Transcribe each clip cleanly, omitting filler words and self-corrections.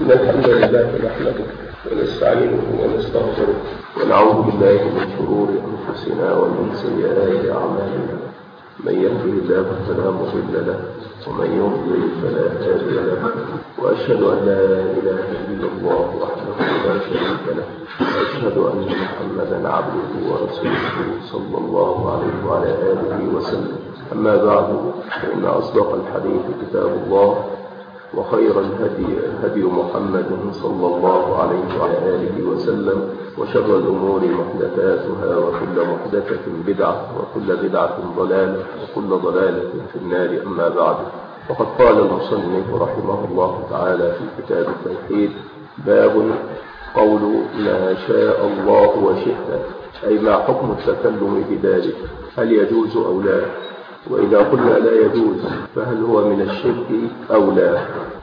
إن الحمد لله نحمده ونستعينه ونستغفره ونعوذ بالله من شرور أنفسنا ومن سيئات أعمالنا. من يهده الله فلا مضل له ومن يضلل فلا هادي له، وأشهد أن لا إله إلا الله وحده لا شريك له، وأشهد أن محمدا عبده ورسوله صلى الله عليه وعلى آله وسلم. أما بعد، فإن أصدق الحديث كتاب الله، وخير الهدي هدي محمد صلى الله عليه وعلى آله وسلم، وشر الأمور محدثاتها، وكل محدثة بدعة، وكل بدعة ضلالة، وكل ضلالة في النار. أما بعد، وقد قال المصنف رحمه الله تعالى في كتاب التوحيد: باب قول ما شاء الله وشئت، أي ما حكم التكلم بذلك؟ هل يجوز أو لا؟ وإذا قلنا لا يجوز فهل هو من الشرك أو لا؟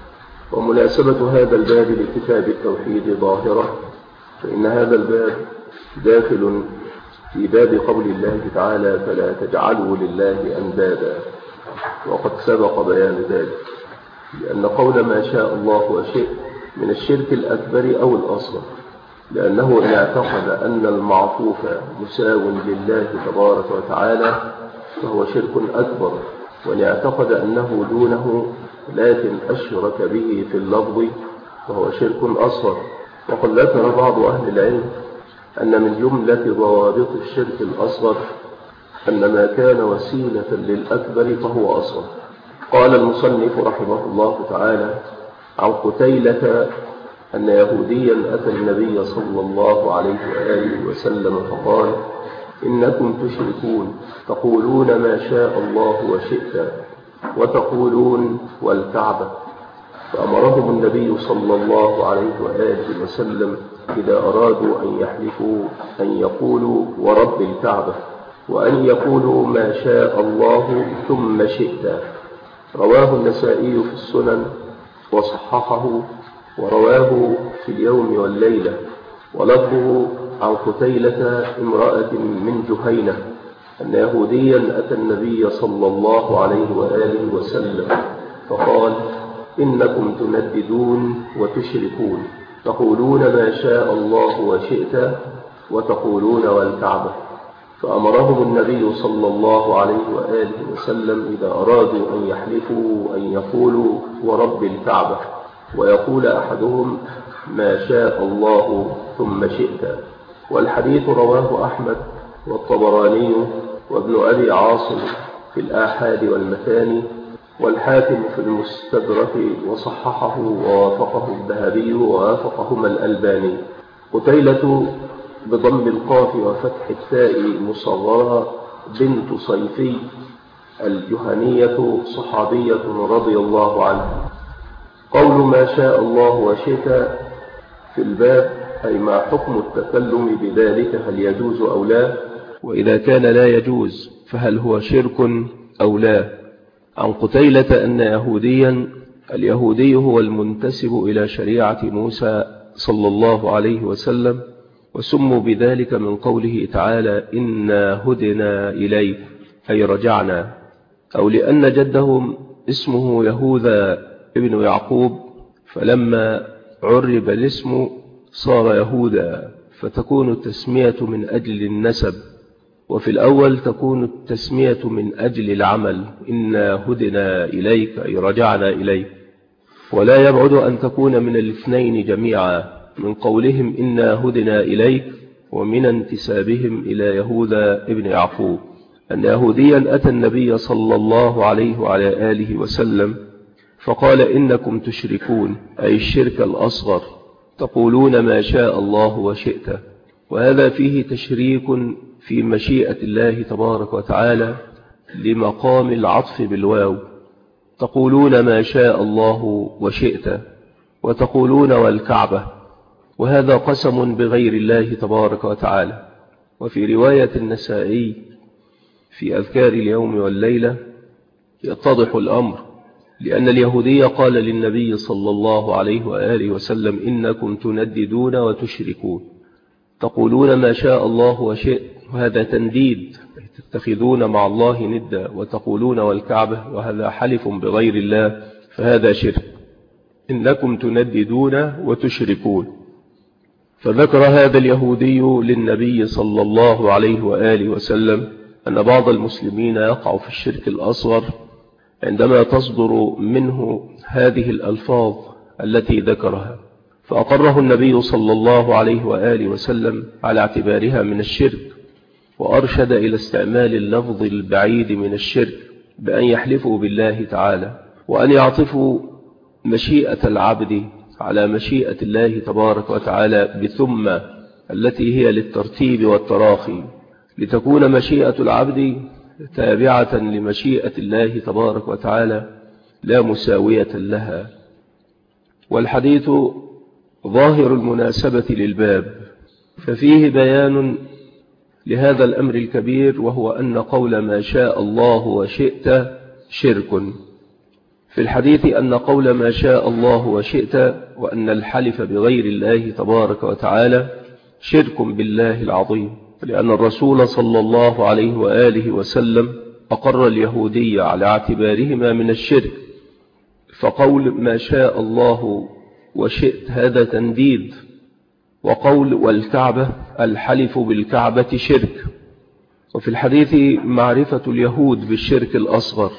ومناسبة هذا الباب لكتاب التوحيد ظاهرة، فإن هذا الباب داخل في باب قول الله تعالى: فلا تجعلوا لله أندادا، وقد سبق بيان ذلك، لأن قول ما شاء الله وشئت من الشرك الأكبر أو الأصغر، لأنه إن اعتقد أن المعطوف مساو لله تبارك وتعالى فهو شرك أكبر، وإن اعتقد أنه دونه لكن أشرك به في اللفظ فهو شرك أصغر. وقد ذكر بعض أهل العلم أن من جملة ضوابط الشرك الأصغر أن ما كان وسيلة للأكبر فهو أصغر. قال المصنف رحمه الله تعالى عن قتيلة أن يهوديا أتى النبي صلى الله عليه وآله وسلم فقال: إنكم تشركون، تقولون ما شاء الله وشئت، وتقولون والكعبة. فأمرهم النبي صلى الله عليه وآله وسلم إذا أرادوا أن يحلفوا أن يقولوا ورب الكعبة، وأن يقولوا ما شاء الله ثم شئت. رواه النسائي في السنن وصححه، ورواه في اليوم والليلة، ولفظه عن قتيلة امرأة من جهينة أن يهوديا أتى النبي صلى الله عليه وآله وسلم فقال: إنكم تنددون وتشركون، تقولون ما شاء الله وشئت، وتقولون والكعبة. فأمرهم النبي صلى الله عليه وآله وسلم إذا أرادوا أن يحلفوا أن يقولوا ورب الكعبة، ويقول أحدهم ما شاء الله ثم شئت. والحديث رواه أحمد والطبراني وابن أبي عاصم في الآحاد والمثاني، والحاكم في المستدرك، وصححه ووافقه الذهبي ووافقهما الألباني. قتيلة بضم القاف وفتح التاء مصغرة بنت صيفي الجهنية صحابية رضي الله عنها. قول ما شاء الله وشئت في الباب أي ما حكم التكلم بذلك، هل يجوز أو لا؟ وإذا كان لا يجوز فهل هو شرك أو لا؟ عن قتيلة أن يهوديا، اليهودي هو المنتسب إلى شريعة موسى صلى الله عليه وسلم، وسموا بذلك من قوله تعالى: إنا هدنا إليك، أي رجعنا، أو لأن جدهم اسمه يهوذا ابن يعقوب، فلما عرب الاسم صار يهوذا، فتكون التسمية من أجل النسب، وفي الأول تكون التسمية من أجل العمل: إنا هدنا إليك، أي رجعنا إليك. ولا يبعد أن تكون من الاثنين جميعا، من قولهم إنا هدنا إليك ومن انتسابهم إلى يهوذا ابن يعقوب. أن يهوديا أتى النبي صلى الله عليه وعلى آله وسلم فقال: إنكم تشركون، أي الشرك الأصغر، تقولون ما شاء الله وشئت. وهذا فيه تشريك في مشيئة الله تبارك وتعالى لمقام العطف بالواو، تقولون ما شاء الله وشئت، وتقولون والكعبة، وهذا قسم بغير الله تبارك وتعالى. وفي رواية النسائي في أذكار اليوم والليلة يتضح الأمر، لأن اليهودية قال للنبي صلى الله عليه وآله وسلم: إنكم تنددون وتشركون، تقولون ما شاء الله وشئت، وهذا تنديد، تتخذون مع الله ندا، وتقولون والكعبة، وهذا حلف بغير الله، فهذا شرك. إنكم تنددون وتشركون. فذكر هذا اليهودي للنبي صلى الله عليه وآله وسلم أن بعض المسلمين يقع في الشرك الأصغر عندما تصدر منه هذه الألفاظ التي ذكرها، فأقره النبي صلى الله عليه وآله وسلم على اعتبارها من الشرك، وأرشد إلى استعمال اللفظ البعيد من الشرك بأن يحلفوا بالله تعالى، وأن يعطفوا مشيئة العبد على مشيئة الله تبارك وتعالى بثم التي هي للترتيب والتراخي، لتكون مشيئة العبد تابعة لمشيئة الله تبارك وتعالى لا مساوية لها. والحديث ظاهر المناسبة للباب، ففيه بيان لهذا الأمر الكبير، وهو أن قول ما شاء الله وشئت شرك. في الحديث أن قول ما شاء الله وشئت وأن الحلف بغير الله تبارك وتعالى شرك بالله العظيم، لأن الرسول صلى الله عليه وآله وسلم أقر اليهودية على اعتبارهما من الشرك، فقول ما شاء الله وشئت هذا تنديد، وقول والكعبة الحلف بالكعبة شرك. وفي الحديث معرفة اليهود بالشرك الأصغر.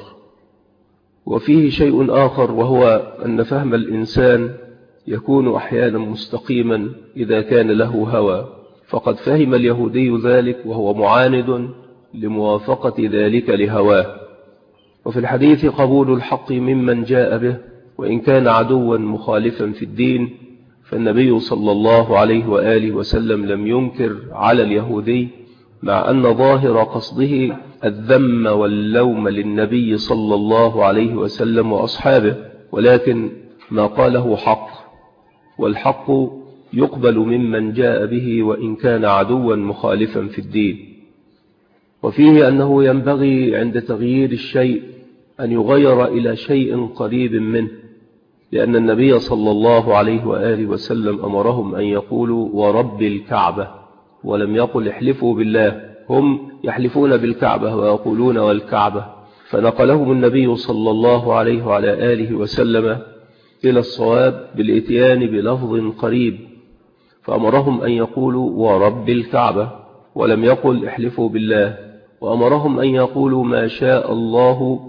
وفيه شيء آخر، وهو أن فهم الإنسان يكون أحيانا مستقيما إذا كان له هوى، فقد فهم اليهودي ذلك وهو معاند لموافقة ذلك لهواه. وفي الحديث قبول الحق ممن جاء به وإن كان عدوا مخالفا في الدين، فالنبي صلى الله عليه وآله وسلم لم ينكر على اليهودي، مع أن ظاهر قصده الذم واللوم للنبي صلى الله عليه وسلم وأصحابه، ولكن ما قاله حق، والحق يقبل ممن جاء به وإن كان عدوا مخالفا في الدين. وفيه أنه ينبغي عند تغيير الشيء أن يغير إلى شيء قريب منه، لأن النبي صلى الله عليه وآله وسلم أمرهم أن يقولوا ورب الكعبة، ولم يقل احلفوا بالله. هم يحلفون بالكعبة ويقولون والكعبة، فنقلهم النبي صلى الله عليه وعلى آله وسلم إلى الصواب بالإتيان بلفظ قريب، فأمرهم أن يقولوا ورب الكعبة ولم يقل احلفوا بالله، وأمرهم أن يقولوا ما شاء الله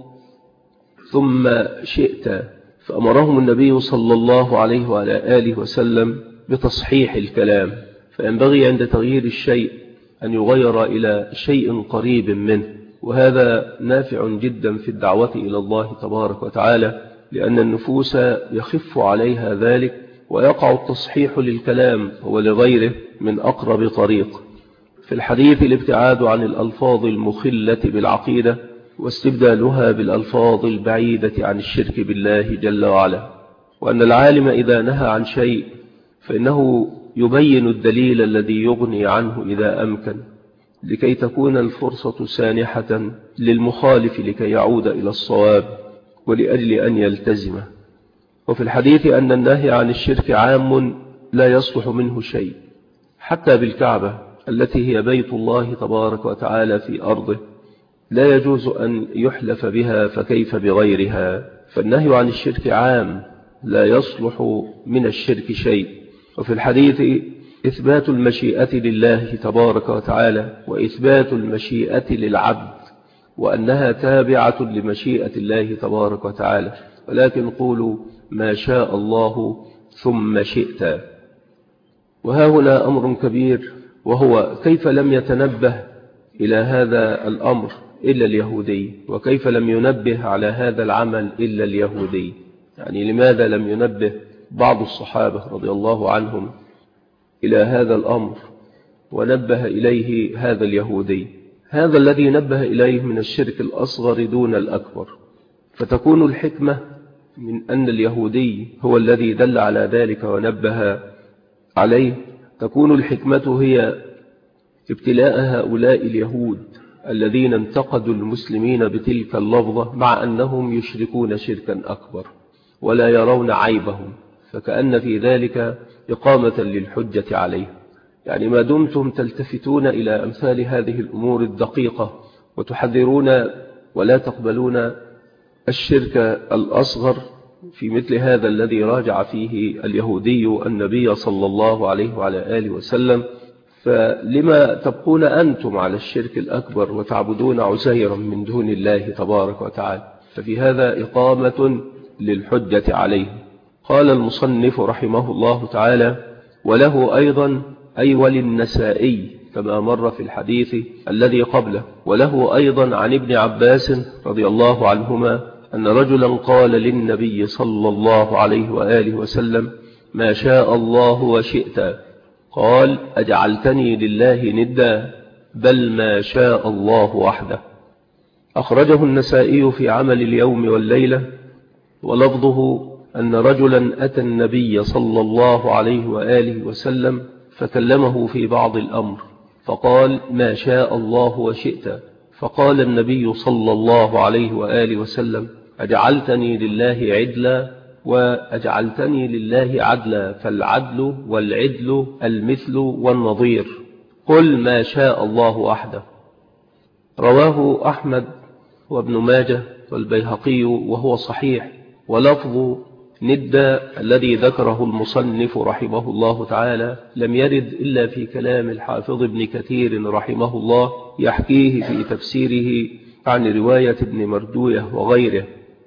ثم شئت، فأمرهم النبي صلى الله عليه وعلى آله وسلم بتصحيح الكلام. فينبغي عند تغيير الشيء أن يغير إلى شيء قريب منه، وهذا نافع جدا في الدعوة إلى الله تبارك وتعالى، لأن النفوس يخف عليها ذلك، ويقع التصحيح للكلام ولغيره من أقرب طريق. في الحديث الابتعاد عن الألفاظ المخلة بالعقيدة واستبدالها بالألفاظ البعيدة عن الشرك بالله جل وعلا، وأن العالم إذا نهى عن شيء فإنه يبين الدليل الذي يغني عنه إذا أمكن، لكي تكون الفرصة سانحة للمخالف لكي يعود إلى الصواب ولأجل أن يلتزمه. وفي الحديث أن النهي عن الشرك عام لا يصلح منه شيء، حتى بالكعبة التي هي بيت الله تبارك وتعالى في أرضه لا يجوز أن يحلف بها، فكيف بغيرها؟ فالنهي عن الشرك عام لا يصلح من الشرك شيء. وفي الحديث إثبات المشيئة لله تبارك وتعالى وإثبات المشيئة للعبد، وأنها تابعة لمشيئة الله تبارك وتعالى، ولكن قولوا ما شاء الله ثم شئت. وها هنا أمر كبير، وهو كيف لم يتنبه إلى هذا الأمر إلا اليهودي، وكيف لم ينبه على هذا العمل إلا اليهودي؟ يعني لماذا لم ينبه بعض الصحابة رضي الله عنهم إلى هذا الأمر ونبه إليه هذا اليهودي؟ هذا الذي نبه إليه من الشرك الأصغر دون الأكبر، فتكون الحكمة من أن اليهودي هو الذي دل على ذلك ونبه عليه، تكون الحكمة هي ابتلاء هؤلاء اليهود الذين انتقدوا المسلمين بتلك اللفظة، مع أنهم يشركون شركا أكبر ولا يرون عيبهم، فكأن في ذلك إقامة للحجة عليه. يعني ما دمتم تلتفتون إلى أمثال هذه الأمور الدقيقة وتحذرون ولا تقبلون الشرك الأصغر، في مثل هذا الذي راجع فيه اليهودي النبي صلى الله عليه وعلى آله وسلم، فلما تبقون أنتم على الشرك الأكبر وتعبدون عزيرا من دون الله تبارك وتعالى؟ ففي هذا إقامة للحجة عليه. قال المصنف رحمه الله تعالى: وله أيضا أي وللنسائي كما مر في الحديث الذي قبله، وله أيضا عن ابن عباس رضي الله عنهما أن رجلا قال للنبي صلى الله عليه وآله وسلم: ما شاء الله وشئت. قال: أجعلتني لله ندا؟ بل ما شاء الله وحده. أخرجه النسائي في عمل اليوم والليلة، ولفظه أن رجلا أتى النبي صلى الله عليه وآله وسلم فكلمه في بعض الأمر، فقال: ما شاء الله وشئت. فقال النبي صلى الله عليه وآله وسلم: أجعلتني لله عدلا؟ وأجعلتني لله عدلا، فالعدل والعدل المثل والنظير، قل ما شاء الله وحده. رواه أحمد وابن ماجه والبيهقي وهو صحيح. ولفظ ندى الذي ذكره المصنف رحمه الله تعالى لم يرد إلا في كلام الحافظ ابن كثير رحمه الله، يحكيه في تفسيره عن رواية ابن مردوية وغيره،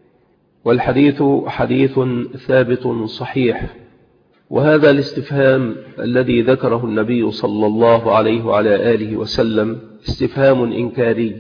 والحديث حديث ثابت صحيح. وهذا الاستفهام الذي ذكره النبي صلى الله عليه وعلى آله وسلم استفهام إنكاري: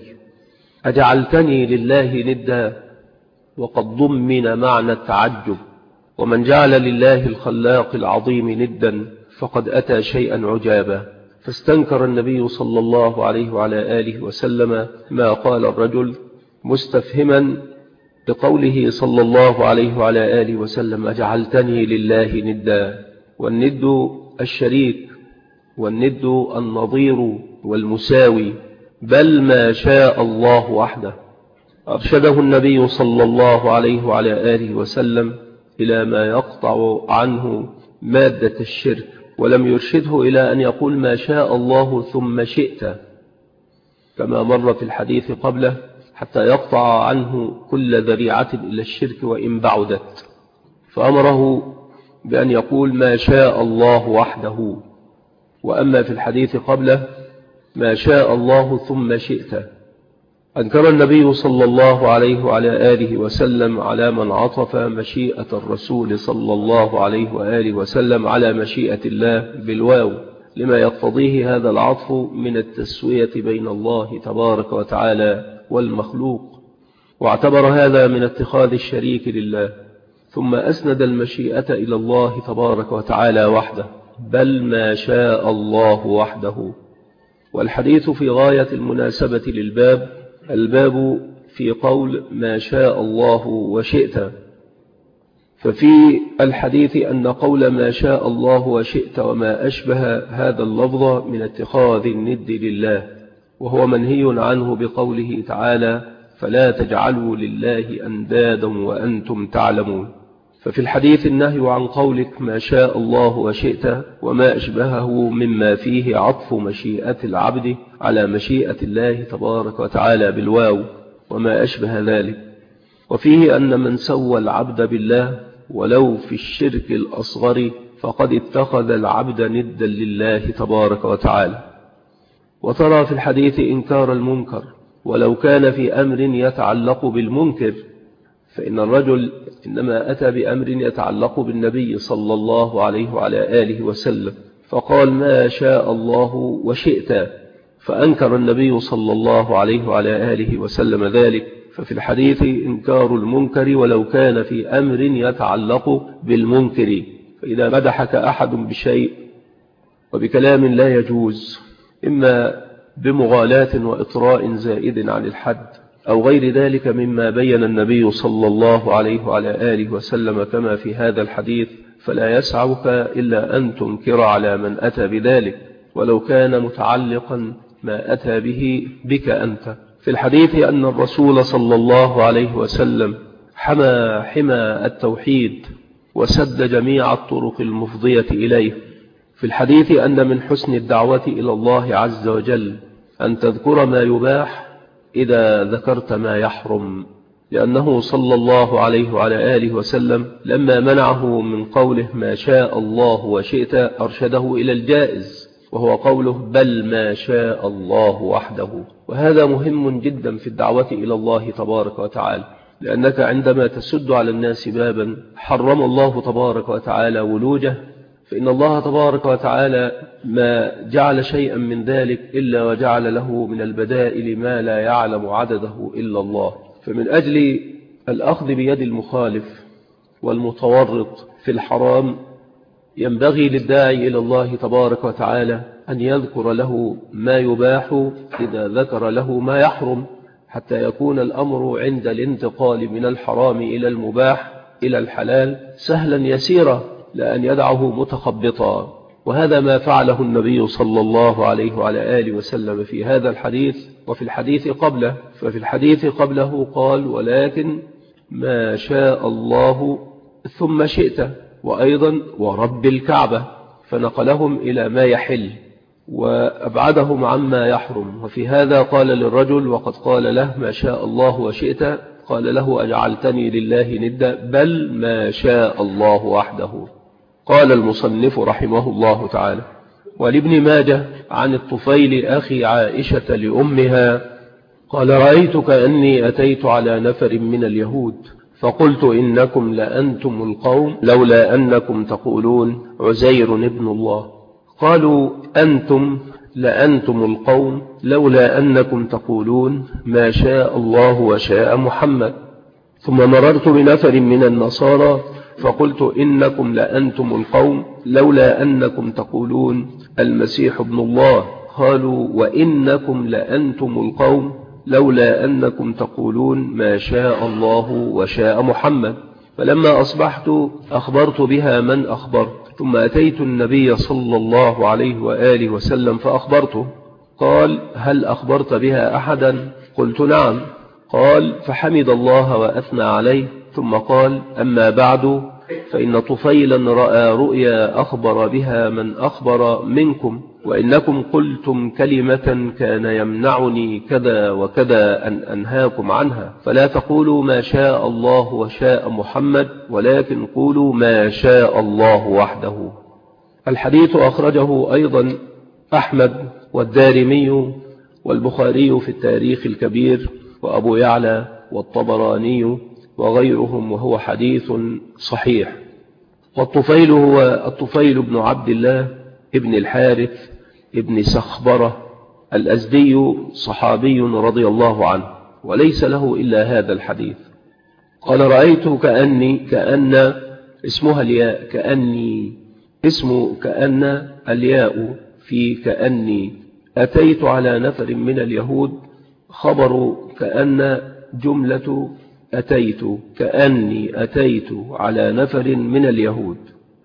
أجعلتني لله ندا؟ وقد ضمن معنى التعجب، ومن جعل لله الخلاق العظيم ندا فقد أتى شيئا عجابا. فاستنكر النبي صلى الله عليه وعلى آله وسلم ما قال الرجل، مستفهما بقوله صلى الله عليه وعلى آله وسلم: أجعلتني لله ندا. والند الشريك، والند النظير والمساوي، بل ما شاء الله وحده. أرشده النبي صلى الله عليه وعلى آله وسلم إلى ما يقطع عنه مادة الشرك، ولم يرشده إلى أن يقول ما شاء الله ثم شئت كما مر في الحديث قبله، حتى يقطع عنه كل ذريعة إلى الشرك وإن بعدت، فأمره بأن يقول ما شاء الله وحده. وأما في الحديث قبله ما شاء الله ثم شئت. أنكر النبي صلى الله عليه وعلى آله وسلم على من عطف مشيئة الرسول صلى الله عليه وآله وسلم على مشيئة الله بالواو، لما يقتضيه هذا العطف من التسوية بين الله تبارك وتعالى والمخلوق، واعتبر هذا من اتخاذ الشريك لله. ثم أسند المشيئة إلى الله تبارك وتعالى وحده، بل ما شاء الله وحده. والحديث في غاية المناسبة للباب، الباب في قول ما شاء الله وشئت. ففي الحديث أن قول ما شاء الله وشئت وما أشبه هذا اللفظ من اتخاذ الند لله، وهو منهي عنه بقوله تعالى: فلا تجعلوا لله أندادا وأنتم تعلمون. ففي الحديث النهي عن قولك ما شاء الله وشئت وما أشبهه مما فيه عطف مشيئة العبد على مشيئة الله تبارك وتعالى بالواو وما أشبه ذلك. وفيه أن من سوى العبد بالله ولو في الشرك الأصغر فقد اتخذ العبد ندا لله تبارك وتعالى. وترى في الحديث إنكار المنكر ولو كان في أمر يتعلق بالمنكر، فإن الرجل إنما أتى بأمر يتعلق بالنبي صلى الله عليه وعلى آله وسلم، فقال ما شاء الله وشئت، فأنكر النبي صلى الله عليه وعلى آله وسلم ذلك. ففي الحديث إنكار المنكر ولو كان في أمر يتعلق بالمنكر. فإذا مدحك أحد بشيء وبكلام لا يجوز، إما بمغالاة وإطراء زائد عن الحد أو غير ذلك مما بين النبي صلى الله عليه وعلى آله وسلم كما في هذا الحديث، فلا يسعك إلا أن تنكر على من أتى بذلك ولو كان متعلقا ما أتى به بك أنت. في الحديث أن الرسول صلى الله عليه وسلم حمى التوحيد وسد جميع الطرق المفضية إليه. في الحديث أن من حسن الدعوة إلى الله عز وجل أن تذكر ما يباح إذا ذكرت ما يحرم. لأنه صلى الله عليه وعلى آله وسلم لما منعه من قوله ما شاء الله وشئت أرشده إلى الجائز، وهو قوله بل ما شاء الله وحده. وهذا مهم جدا في الدعوة إلى الله تبارك وتعالى، لأنك عندما تسد على الناس بابا حرم الله تبارك وتعالى ولوجه، فإن الله تبارك وتعالى ما جعل شيئا من ذلك إلا وجعل له من البدائل ما لا يعلم عدده إلا الله. فمن أجل الأخذ بيد المخالف والمتورط في الحرام ينبغي للداعي إلى الله تبارك وتعالى أن يذكر له ما يباح إذا ذكر له ما يحرم، حتى يكون الأمر عند الانتقال من الحرام إلى المباح إلى الحلال سهلا يسيرا، لأن يدعه متخبطا. وهذا ما فعله النبي صلى الله عليه وعلى آله وسلم في هذا الحديث وفي الحديث قبله. ففي الحديث قبله قال ولكن ما شاء الله ثم شئت، وأيضا ورب الكعبة، فنقلهم إلى ما يحل وأبعدهم عما يحرم. وفي هذا قال للرجل وقد قال له ما شاء الله وشئت، قال له أجعلتني لله ندا بل ما شاء الله وحده. قال المصنف رحمه الله تعالى ولابن ماجه عن الطفيل أخي عائشة لأمها قال رأيت كأني أتيت على نفر من اليهود فقلت إنكم لأنتم القوم لولا أنكم تقولون عزير ابن الله. قالوا أنتم لأنتم القوم لولا أنكم تقولون ما شاء الله وشاء محمد. ثم مررت بنفر من النصارى فقلت إنكم لأنتم القوم لولا أنكم تقولون المسيح ابن الله. قالوا وإنكم لأنتم القوم لولا أنكم تقولون ما شاء الله وشاء محمد. فلما أصبحت أخبرت بها من أخبرت، ثم أتيت النبي صلى الله عليه وآله وسلم فأخبرته. قال هل أخبرت بها أحدا؟ قلت نعم. قال فحمد الله وأثنى عليه، ثم قال أما بعد فإن طفيلا رأى رؤيا أخبر بها من أخبر منكم، وإنكم قلتم كلمة كان يمنعني كذا وكذا أن أنهاكم عنها، فلا تقولوا ما شاء الله وشاء محمد ولكن قولوا ما شاء الله وحده. الحديث أخرجه أيضا أحمد والدارمي والبخاري في التاريخ الكبير وأبو يعلى والطبراني وغيرهم، وهو حديث صحيح. والطفيل هو الطفيل بن عبد الله ابن الحارث ابن سخبرة الأزدي، صحابي رضي الله عنه، وليس له إلا هذا الحديث. قال رأيت كأن اسمها الياء، كأني اسم كأن الياء في كأني أتيت على نفر من اليهود، خبر كأن جملة أتيت، كأني أتيت على نفر من اليهود،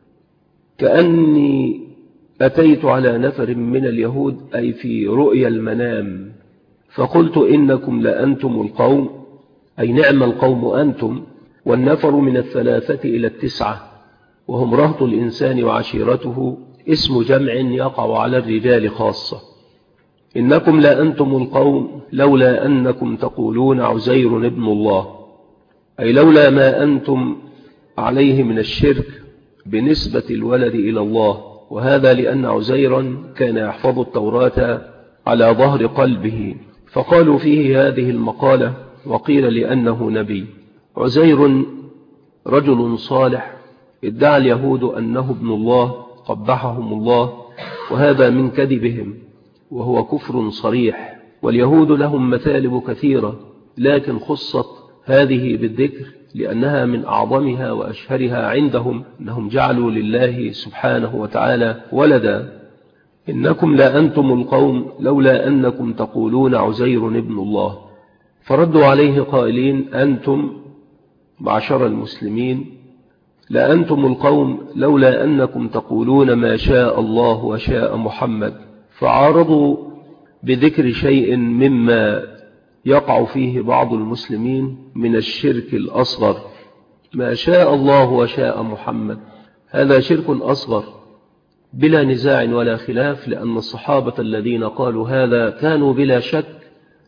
كأني أتيت على نفر من اليهود أي في رؤيا المنام، فقلت إنكم لأنتم القوم أي نعم القوم أنتم، والنفر من 3 إلى 9، وهم رهط الإنسان وعشيرته، اسم جمع يقع على الرجال خاصة. إنكم لأنتم القوم لولا أنكم تقولون عزير ابن الله، أي لولا ما أنتم عليه من الشرك بنسبة الولد إلى الله، وهذا لأن عزيرا كان يحفظ التوراة على ظهر قلبه، فقالوا فيه هذه المقالة، وقيل لأنه نبي. عزير رجل صالح ادعى اليهود أنه ابن الله قبحهم الله، وهذا من كذبهم وهو كفر صريح. واليهود لهم مثالب كثيرة، لكن خصت هذه بالذكر لأنها من أعظمها وأشهرها عندهم، أنهم جعلوا لله سبحانه وتعالى ولدا. إنكم لأنتم القوم لولا أنكم تقولون عزير ابن الله. فردوا عليه قائلين أنتم معشر المسلمين لأنتم القوم لولا أنكم تقولون ما شاء الله وشاء محمد، فعارضوا بذكر شيء مما يقع فيه بعض المسلمين من الشرك الأصغر. ما شاء الله وشاء محمد هذا شرك أصغر بلا نزاع ولا خلاف، لأن الصحابة الذين قالوا هذا كانوا بلا شك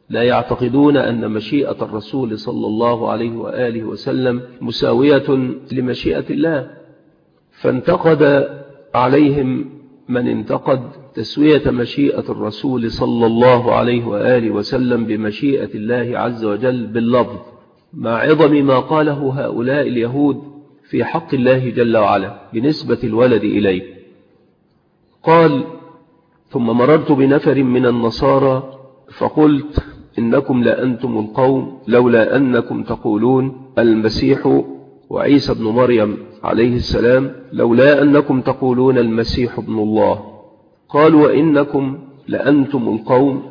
لا يعتقدون أن مشيئة الرسول صلى الله عليه وآله وسلم مساوية لمشيئة الله، فانتقد عليهم من انتقد تسوية مشيئة الرسول صلى الله عليه وآله وسلم بمشيئة الله عز وجل باللفظ، مع عظم ما قاله هؤلاء اليهود في حق الله جل وعلا بنسبة الولد إليه. قال: ثم مررت بنفر من النصارى فقلت: إنكم لأنتم القوم لولا أنكم تقولون المسيح وعيسى ابن مريم عليه السلام، لولا أنكم تقولون المسيح ابن الله. قالوا: وإنكم لأنتم القوم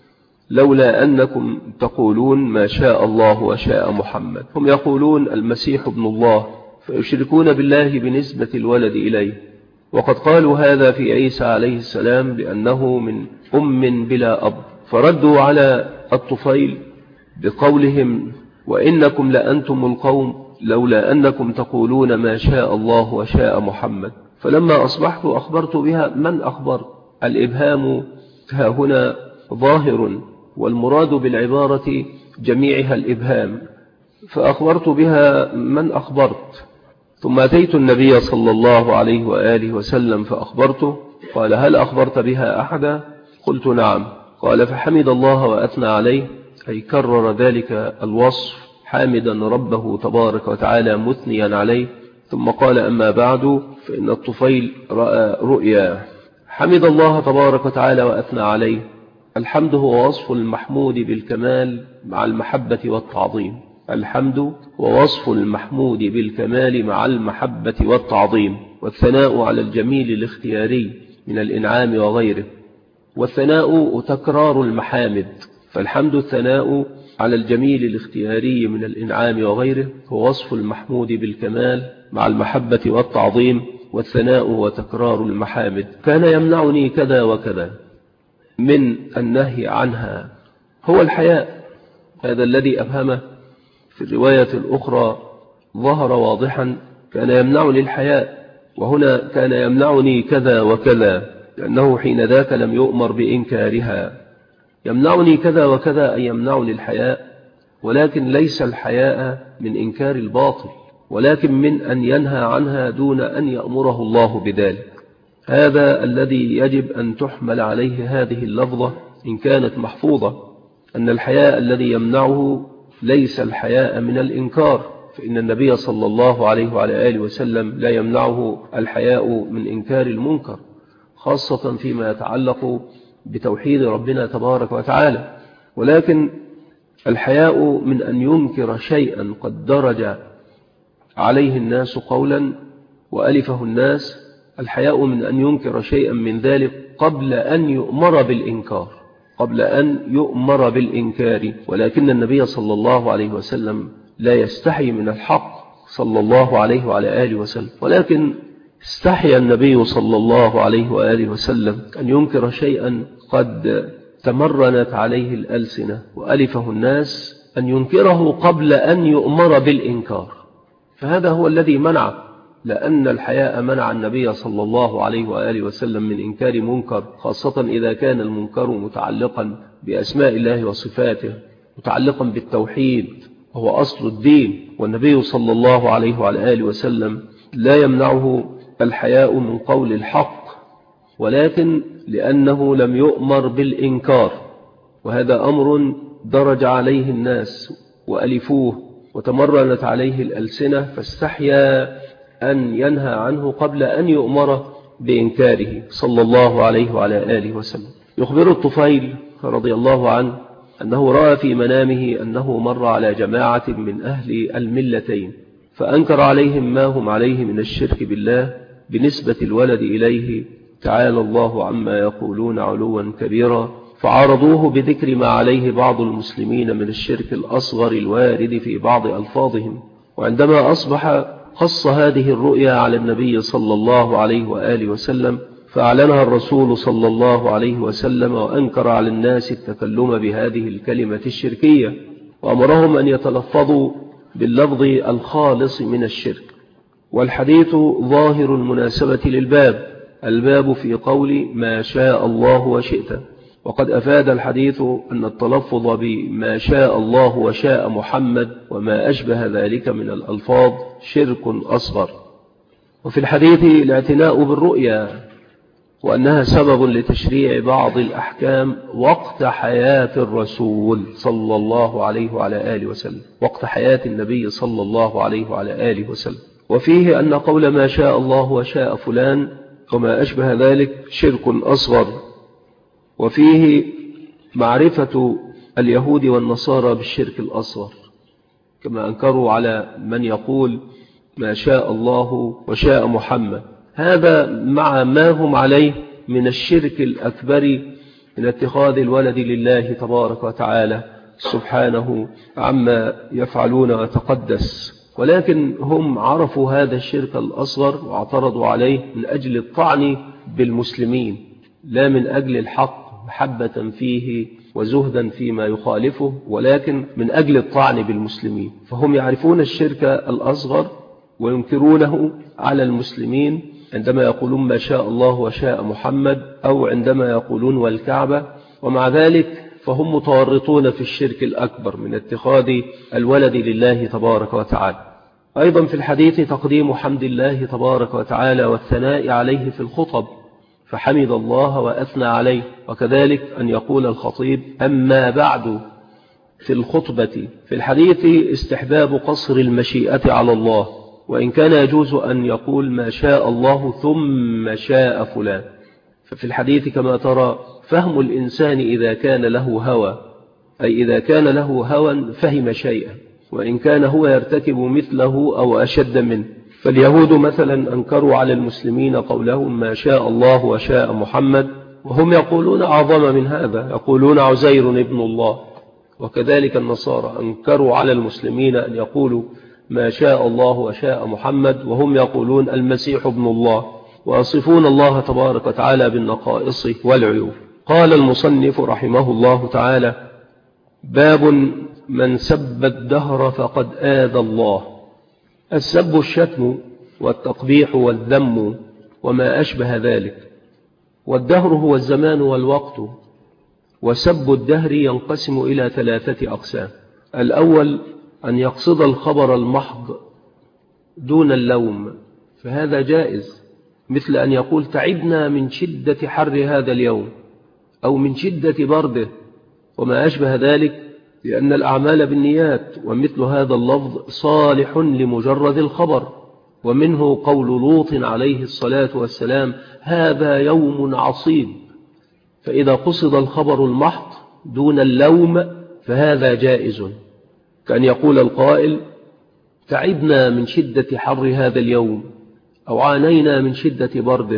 لولا أنكم تقولون ما شاء الله وشاء محمد. هم يقولون المسيح ابن الله، فيشركون بالله بنسبة الولد إليه، وقد قالوا هذا في عيسى عليه السلام بأنه من أم بلا أب. فردوا على الطفيل بقولهم: وإنكم لأنتم القوم لولا أنكم تقولون ما شاء الله وشاء محمد. فلما أصبحت أخبرت بها من أخبرت. الإبهام ها هنا ظاهر، والمراد بالعبارة جميعها الإبهام، فأخبرت بها من أخبرت. ثم أتيت النبي صلى الله عليه وآله وسلم فأخبرته. قال: هل أخبرت بها أحدا؟ قلت: نعم. قال: فحمد الله وأثنى عليه، أي كرر ذلك الوصف حامدا ربه تبارك وتعالى مثنيا عليه. ثم قال: أما بعد، فإن الطفيل رأى رؤيا. حمد الله تبارك وتعالى وأثنى عليه. الحمد هو وصف المحمود بالكمال مع المحبة والتعظيم. الحمد هو وصف المحمود بالكمال مع المحبة والتعظيم، والثناء على الجميل الاختياري من الإنعام وغيره. والثناء تكرار المحامد، فالحمد الثناء على الجميل الاختياري من الإنعام وغيره هو وصف المحمود بالكمال مع المحبة والتعظيم، والثناء وتكرار المحامد. كان يمنعني كذا وكذا من النهي عنها هو الحياء، هذا الذي أبهمه. في الرواية الأخرى ظهر واضحا: كان يمنعني الحياء، وهنا كان يمنعني كذا وكذا، لأنه حين ذاك لم يؤمر بإنكارها. يمنعني كذا وكذا أي يمنعني الحياء، ولكن ليس الحياء من إنكار الباطل، ولكن من أن ينهى عنها دون أن يأمره الله بذلك. هذا الذي يجب أن تحمل عليه هذه اللفظة إن كانت محفوظة، أن الحياء الذي يمنعه ليس الحياء من الإنكار، فإن النبي صلى الله عليه وعلى آله وسلم لا يمنعه الحياء من إنكار المنكر، خاصة فيما يتعلق بتوحيد ربنا تبارك وتعالى. ولكن الحياء من أن ينكر شيئا قد درج عليه الناس قولا وألفه الناس. الحياء من أن ينكر شيئا من ذلك قبل أن يؤمر بالإنكار، قبل أن يؤمر بالإنكار. ولكن النبي صلى الله عليه وسلم لا يستحي من الحق صلى الله عليه وعلى آله وسلم، ولكن استحي النبي صلى الله عليه وآله وسلم أن ينكر شيئا قد تمرنت عليه الألسنة وألفه الناس، أن ينكره قبل أن يؤمر بالإنكار. فهذا هو الذي منع، لأن الحياء منع النبي صلى الله عليه وآله وسلم من إنكار منكر، خاصة إذا كان المنكر متعلقا بأسماء الله وصفاته، متعلقا بالتوحيد وهو أصل الدين. والنبي صلى الله عليه وعلى آله وسلم لا يمنعه الحياء من قول الحق، ولكن لأنه لم يؤمر بالإنكار، وهذا أمر درج عليه الناس وألفوه وتمرنت عليه الألسنة، فاستحيا أن ينهى عنه قبل أن يؤمر بإنكاره صلى الله عليه وعلى آله وسلم. يخبر الطفيل رضي الله عنه أنه رأى في منامه أنه مر على جماعة من أهل الملتين، فأنكر عليهم ما هم عليه من الشرك بالله بنسبة الولد إليه، تعالى الله عما يقولون علوا كبيرا. فعارضوه بذكر ما عليه بعض المسلمين من الشرك الأصغر الوارد في بعض ألفاظهم. وعندما أصبح قص هذه الرؤيا على النبي صلى الله عليه وآله وسلم، فأعلنها الرسول صلى الله عليه وسلم، وأنكر على الناس التكلم بهذه الكلمة الشركية، وأمرهم أن يتلفظوا باللفظ الخالص من الشرك. والحديث ظاهر المناسبة للباب، الباب في قول ما شاء الله وشئت، وقد أفاد الحديث أن التلفظ بما شاء الله وشاء محمد وما أشبه ذلك من الألفاظ شرك أصغر. وفي الحديث الاعتناء بالرؤيا وأنها سبب لتشريع بعض الأحكام وقت حياة الرسول صلى الله عليه وعلى آله وسلم، وقت حياة النبي صلى الله عليه وعلى آله وسلم. وفيه أن قول ما شاء الله وشاء فلان وما أشبه ذلك شرك أصغر. وفيه معرفة اليهود والنصارى بالشرك الأصغر، كما أنكروا على من يقول ما شاء الله وشاء محمد، هذا مع ما هم عليه من الشرك الأكبر من اتخاذ الولد لله تبارك وتعالى سبحانه عما يفعلون وتقدس. ولكن هم عرفوا هذا الشرك الأصغر واعترضوا عليه من أجل الطعن بالمسلمين، لا من أجل الحق محبة فيه وزهدا فيما يخالفه، ولكن من أجل الطعن بالمسلمين. فهم يعرفون الشرك الأصغر وينكرونه على المسلمين عندما يقولون ما شاء الله وشاء محمد، أو عندما يقولون والكعبة. ومع ذلك فهم متورطون في الشرك الأكبر من اتخاذ الولد لله تبارك وتعالى. أيضا في الحديث تقديم حمد الله تبارك وتعالى والثناء عليه في الخطب، فحمد الله وأثنى عليه. وكذلك أن يقول الخطيب أما بعد في الخطبة. في الحديث استحباب قصر المشيئة على الله، وإن كان يجوز أن يقول ما شاء الله ثم شاء فلان. ففي الحديث كما ترى فهم الإنسان إذا كان له هوى، أي إذا كان له هوى فهم شيئا، وإن كان هو يرتكب مثله أو أشد منه. فاليهود مثلا أنكروا على المسلمين قولهم ما شاء الله وشاء محمد، وهم يقولون أعظم من هذا، يقولون عزير ابن الله. وكذلك النصارى أنكروا على المسلمين أن يقولوا ما شاء الله وشاء محمد، وهم يقولون المسيح ابن الله، ويصفون الله تبارك وتعالى بالنقائص والعيوب. قال المصنف رحمه الله تعالى: باب من سب الدهر فقد آذى الله. السب الشتم والتقبيح والذم وما أشبه ذلك. والدهر هو الزمان والوقت، وسب الدهر ينقسم إلى 3 أقسام. الأول أن يقصد الخبر المحض دون اللوم، فهذا جائز، مثل أن يقول تعبنا من شدة حر هذا اليوم، أو من شدة برده وما أشبه ذلك، لأن الأعمال بالنيات، ومثل هذا اللفظ صالح لمجرد الخبر. ومنه قول لوط عليه الصلاة والسلام هذا يوم عصيب، فإذا قصد الخبر المحض دون اللوم فهذا جائز، كأن يقول القائل تعبنا من شدة حر هذا اليوم، أو عانينا من شدة برده.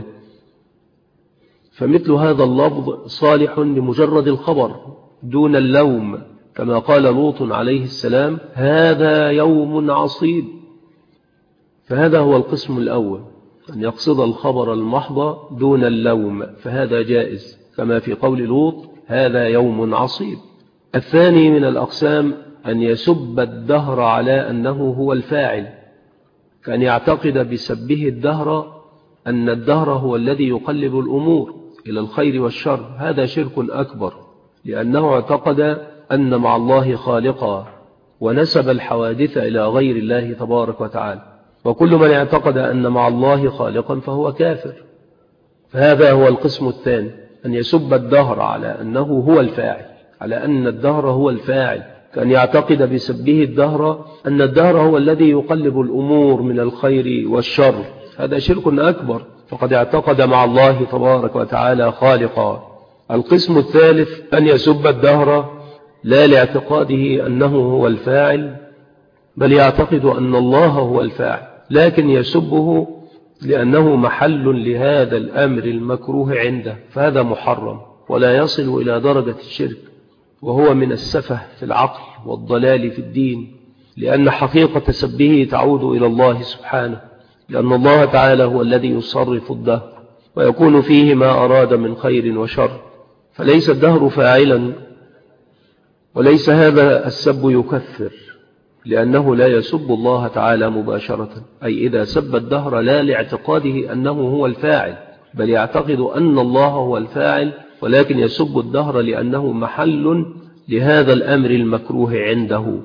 فمثل هذا اللفظ صالح لمجرد الخبر دون اللوم، كما قال لوط عليه السلام هذا يوم عصيب. فهذا هو القسم الأول، أن يقصد الخبر المحض دون اللوم، فهذا جائز، كما في قول لوط هذا يوم عصيب. الثاني من الأقسام أن يسب الدهر على أنه هو الفاعل، كأن يعتقد بسبه الدهر أن الدهر هو الذي يقلب الأمور إلى الخير والشر. هذا شرك أكبر، لأنه اعتقد أن مع الله خالقا، ونسب الحوادث إلى غير الله تبارك وتعالى. وكل من اعتقد أن مع الله خالقا فهو كافر. فهذا هو القسم الثاني، أن يسب الدهر على أنه هو الفاعل، على أن الدهر هو الفاعل، كأن يعتقد بسبه الدهر أن الدهر هو الذي يقلب الأمور من الخير والشر. هذا شرك أكبر، فقد اعتقد مع الله تبارك وتعالى خالقا. القسم الثالث أن يسب الدهر لا لاعتقاده أنه هو الفاعل، بل يعتقد أن الله هو الفاعل، لكن يسبه لأنه محل لهذا الأمر المكروه عنده، فهذا محرم ولا يصل إلى درجة الشرك، وهو من السفه في العقل والضلال في الدين، لأن حقيقة سبه تعود إلى الله سبحانه، لأن الله تعالى هو الذي يصرف الدهر ويكون فيه ما أراد من خير وشر، فليس الدهر فاعلا. وليس هذا السب يكفر، لأنه لا يسب الله تعالى مباشرة، أي إذا سب الدهر لا لاعتقاده أنه هو الفاعل، بل يعتقد أن الله هو الفاعل، ولكن يسب الدهر لأنه محل لهذا الأمر المكروه عنده.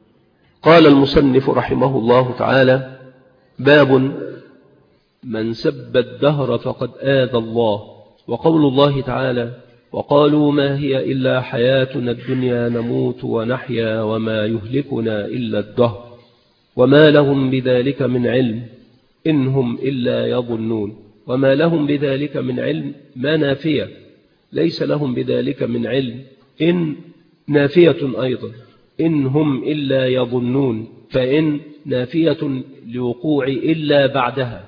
قال المصنف رحمه الله تعالى: باب من سب الدهر فقد آذى الله. وقول الله تعالى: وقالوا ما هي إلا حياتنا الدنيا نموت ونحيا وما يهلكنا إلا الدهر وما لهم بذلك من علم إن هم إلا يظنون. وما لهم بذلك من علم ما نافية، ليس لهم بذلك من علم، إن نافية أيضا، إن هم إلا يظنون، فإن نافية لوقوع إلا بعدها،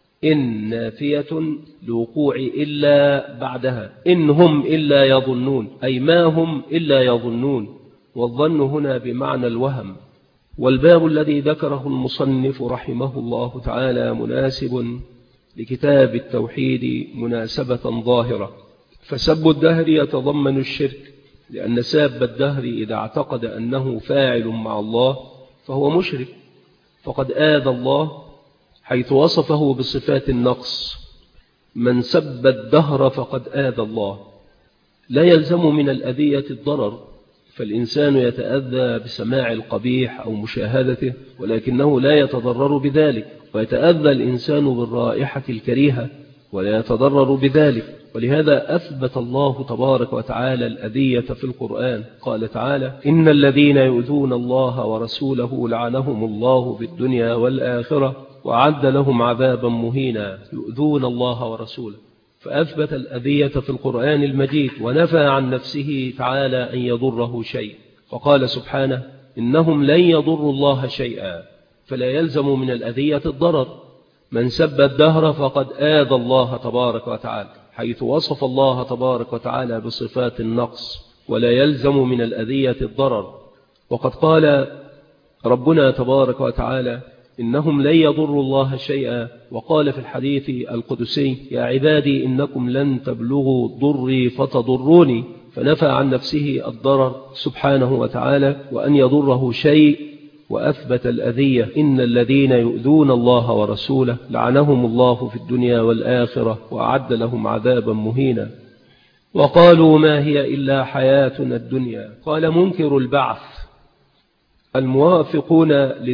إن نافية لوقوع إلا بعدها، إن هم إلا يظنون أي ما هم إلا يظنون، والظن هنا بمعنى الوهم. والباب الذي ذكره المصنف رحمه الله تعالى مناسب لكتاب التوحيد مناسبة ظاهرة، فسب الدهر يتضمن الشرك، لأن ساب الدهر إذا اعتقد أنه فاعل مع الله فهو مشرك، فقد آذى الله حيث وصفه بصفات النقص. من سب الدهر فقد آذى الله. لا يلزم من الأذية الضرر، فالإنسان يتأذى بسماع القبيح أو مشاهدته، ولكنه لا يتضرر بذلك، ويتأذى الإنسان بالرائحة الكريهة ولا يتضرر بذلك. ولهذا أثبت الله تبارك وتعالى الأذية في القرآن. قال تعالى: إن الذين يؤذون الله ورسوله لعنهم الله بالدنيا والآخرة وأعد لهم عذابا مهينا. يؤذون الله ورسوله، فأثبت الأذية في القرآن المجيد، ونفى عن نفسه تعالى أن يضره شيء، فقال سبحانه: إنهم لن يضروا الله شيئا، فلا يلزم من الأذية الضرر. من سب الدهر فقد آذى الله تبارك وتعالى، حيث وصف الله تبارك وتعالى بصفات النقص، ولا يلزم من الأذية الضرر. وقد قال ربنا تبارك وتعالى: إنهم لن يضروا الله شيئا. وقال في الحديث القدسي: يا عبادي إنكم لن تبلغوا ضري فتضروني، فنفى عن نفسه الضرر سبحانه وتعالى وأن يضره شيء، وأثبت الأذية: إن الذين يؤذون الله ورسوله لعنهم الله في الدنيا والآخرة وأعد لهم عذابا مهينا. وقالوا ما هي إلا حياتنا الدنيا. قال منكر البعث الموافقون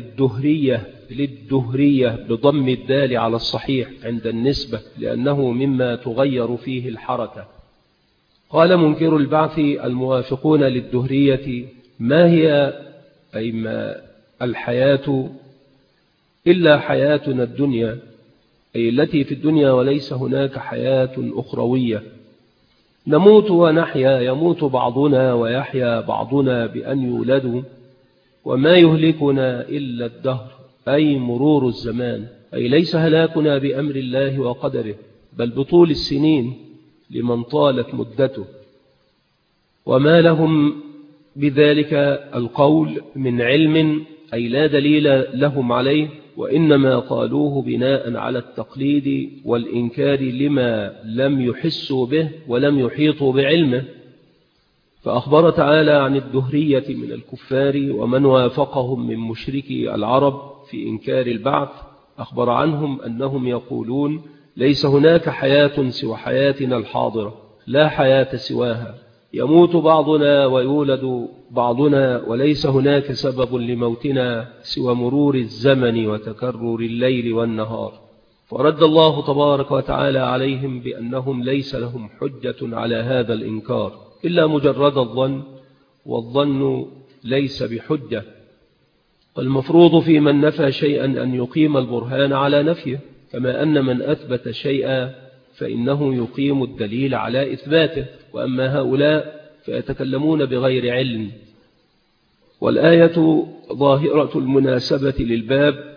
للدهرية بضم الدال على الصحيح عند النسبة، لأنه مما تغير فيه الحركة. قال منكر البعث الموافقون للدهرية: ما هي أي ما الحياة إلا حياتنا الدنيا، أي التي في الدنيا وليس هناك حياة أخروية. نموت ونحيا، يموت بعضنا ويحيا بعضنا بأن يولدوا، وما يهلكنا إلا الدهر أي مرور الزمان، أي ليس هلاكنا بأمر الله وقدره، بل بطول السنين لمن طالت مدته. وما لهم بذلك القول من علم، أي لا دليل لهم عليه، وإنما قالوه بناء على التقليد والإنكار لما لم يحسوا به ولم يحيطوا بعلمه. فأخبر تعالى عن الدهرية من الكفار ومن وافقهم من مشركي العرب في إنكار البعث. أخبر عنهم أنهم يقولون: ليس هناك حياة سوى حياتنا الحاضرة، لا حياة سواها، يموت بعضنا ويولد بعضنا، وليس هناك سبب لموتنا سوى مرور الزمن وتكرر الليل والنهار. فرد الله تبارك وتعالى عليهم بأنهم ليس لهم حجة على هذا الإنكار إلا مجرد الظن، والظن ليس بحجة. والمفروض في من نفى شيئا أن يقيم البرهان على نفيه، كما أن من أثبت شيئا فإنه يقيم الدليل على إثباته. وأما هؤلاء فيتكلمون بغير علم. والآية ظاهرة المناسبة للباب،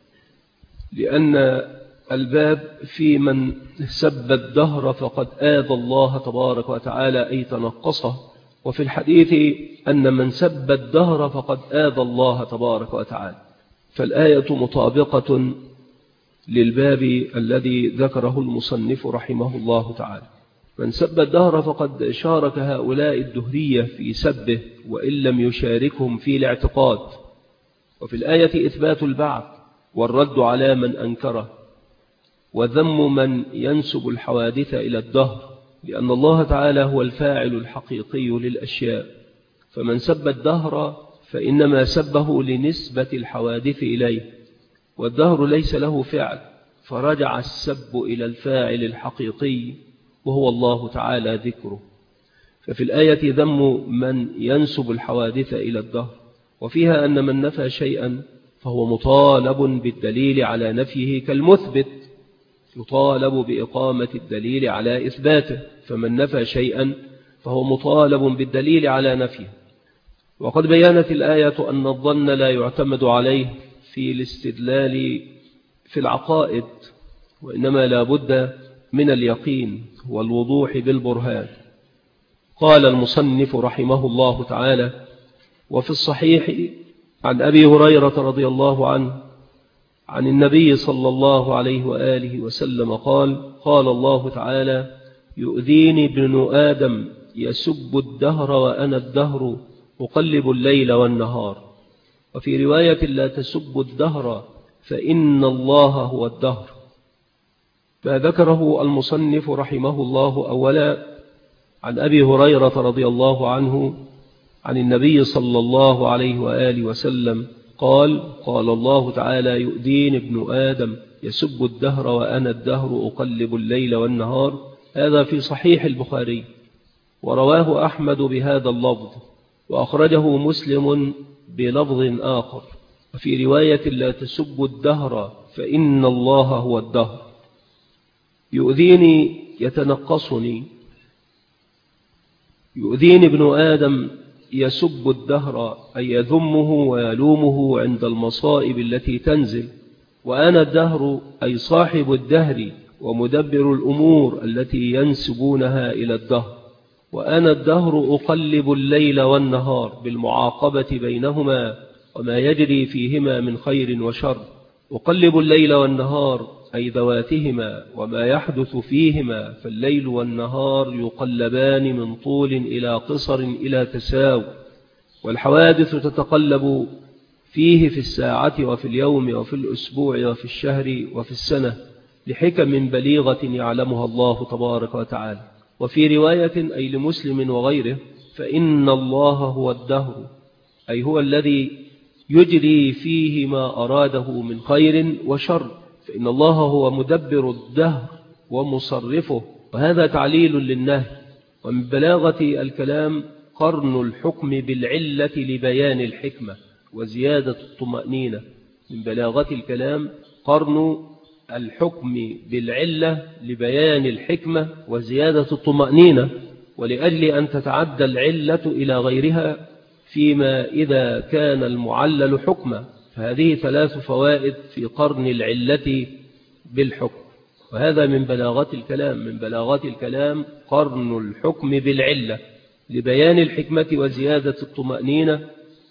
لأن الباب في من سب الدهر فقد آذى الله تبارك وتعالى أي تنقصه، وفي الحديث أن من سب الدهر فقد آذى الله تبارك وتعالى. فالآية مطابقة للباب الذي ذكره المصنف رحمه الله تعالى. من سب الدهر فقد شارك هؤلاء الدهرية في سبه وإن لم يشاركهم في الاعتقاد. وفي الآية إثبات البعث والرد على من أنكره، وذم من ينسب الحوادث إلى الدهر، لأن الله تعالى هو الفاعل الحقيقي للأشياء، فمن سب الدهر فإنما سبه لنسبة الحوادث إليه، والدهر ليس له فعل، فرجع السب إلى الفاعل الحقيقي وهو الله تعالى ذكره. ففي الآية ذم من ينسب الحوادث إلى الدهر، وفيها أن من نفى شيئا فهو مطالب بالدليل على نفيه كالمثبت يطالب بإقامة الدليل على إثباته، فمن نفى شيئا فهو مطالب بالدليل على نفيه. وقد بيّنت الآية أن الظن لا يعتمد عليه في الاستدلال في العقائد، وإنما لا بد من اليقين والوضوح بالبرهان. قال المصنف رحمه الله تعالى: وفي الصحيح عن أبي هريرة رضي الله عنه عن النبي صلى الله عليه وآله وسلم قال: قال الله تعالى: يؤذيني ابن آدم يسب الدهر وأنا الدهر أقلب الليل والنهار. وفي رواية: لا تسب الدهر فإن الله هو الدهر. فذكره المصنف رحمه الله أولا عن أبي هريرة رضي الله عنه عن النبي صلى الله عليه وآله وسلم قال: قال الله تعالى: يؤذيني ابن آدم يسب الدهر وأنا الدهر أقلب الليل والنهار. هذا في صحيح البخاري، ورواه أحمد بهذا اللفظ، وأخرجه مسلم بلفظ آخر. وفي رواية: لا تسب الدهر فإن الله هو الدهر. يؤذيني يتنقصني، يؤذيني ابن آدم يسب الدهر أي يذمه ويلومه عند المصائب التي تنزل، وأنا الدهر أي صاحب الدهر ومدبر الأمور التي ينسبونها إلى الدهر، وأنا الدهر أقلب الليل والنهار بالمعاقبة بينهما وما يجري فيهما من خير وشر. أقلب الليل والنهار أي ذواتهما وما يحدث فيهما، فالليل والنهار يقلبان من طول إلى قصر إلى تساو، والحوادث تتقلب فيه في الساعة وفي اليوم وفي الأسبوع وفي الشهر وفي السنة لحكم بليغة يعلمها الله تبارك وتعالى. وفي رواية أي لمسلم وغيره: فإن الله هو الدهر أي هو الذي يجري فيه ما أراده من خير وشر، فإن الله هو مدبر الدهر ومصرفه. وهذا تعليل للنهي. ومن بلاغة الكلام قرن الحكم بالعلة لبيان الحكمة وزيادة الطمأنينة. من بلاغة الكلام قرن الحكم بالعلة لبيان الحكمة وزيادة الطمأنينة، ولأجل أن تتعدى العلة إلى غيرها فيما إذا كان المعلل حكما. فهذه 3 فوائد في قرن العلة بالحكم، وهذا من بلاغة الكلام. من بلاغة الكلام قرن الحكم بالعلة لبيان الحكمة وزيادة الطمأنينة،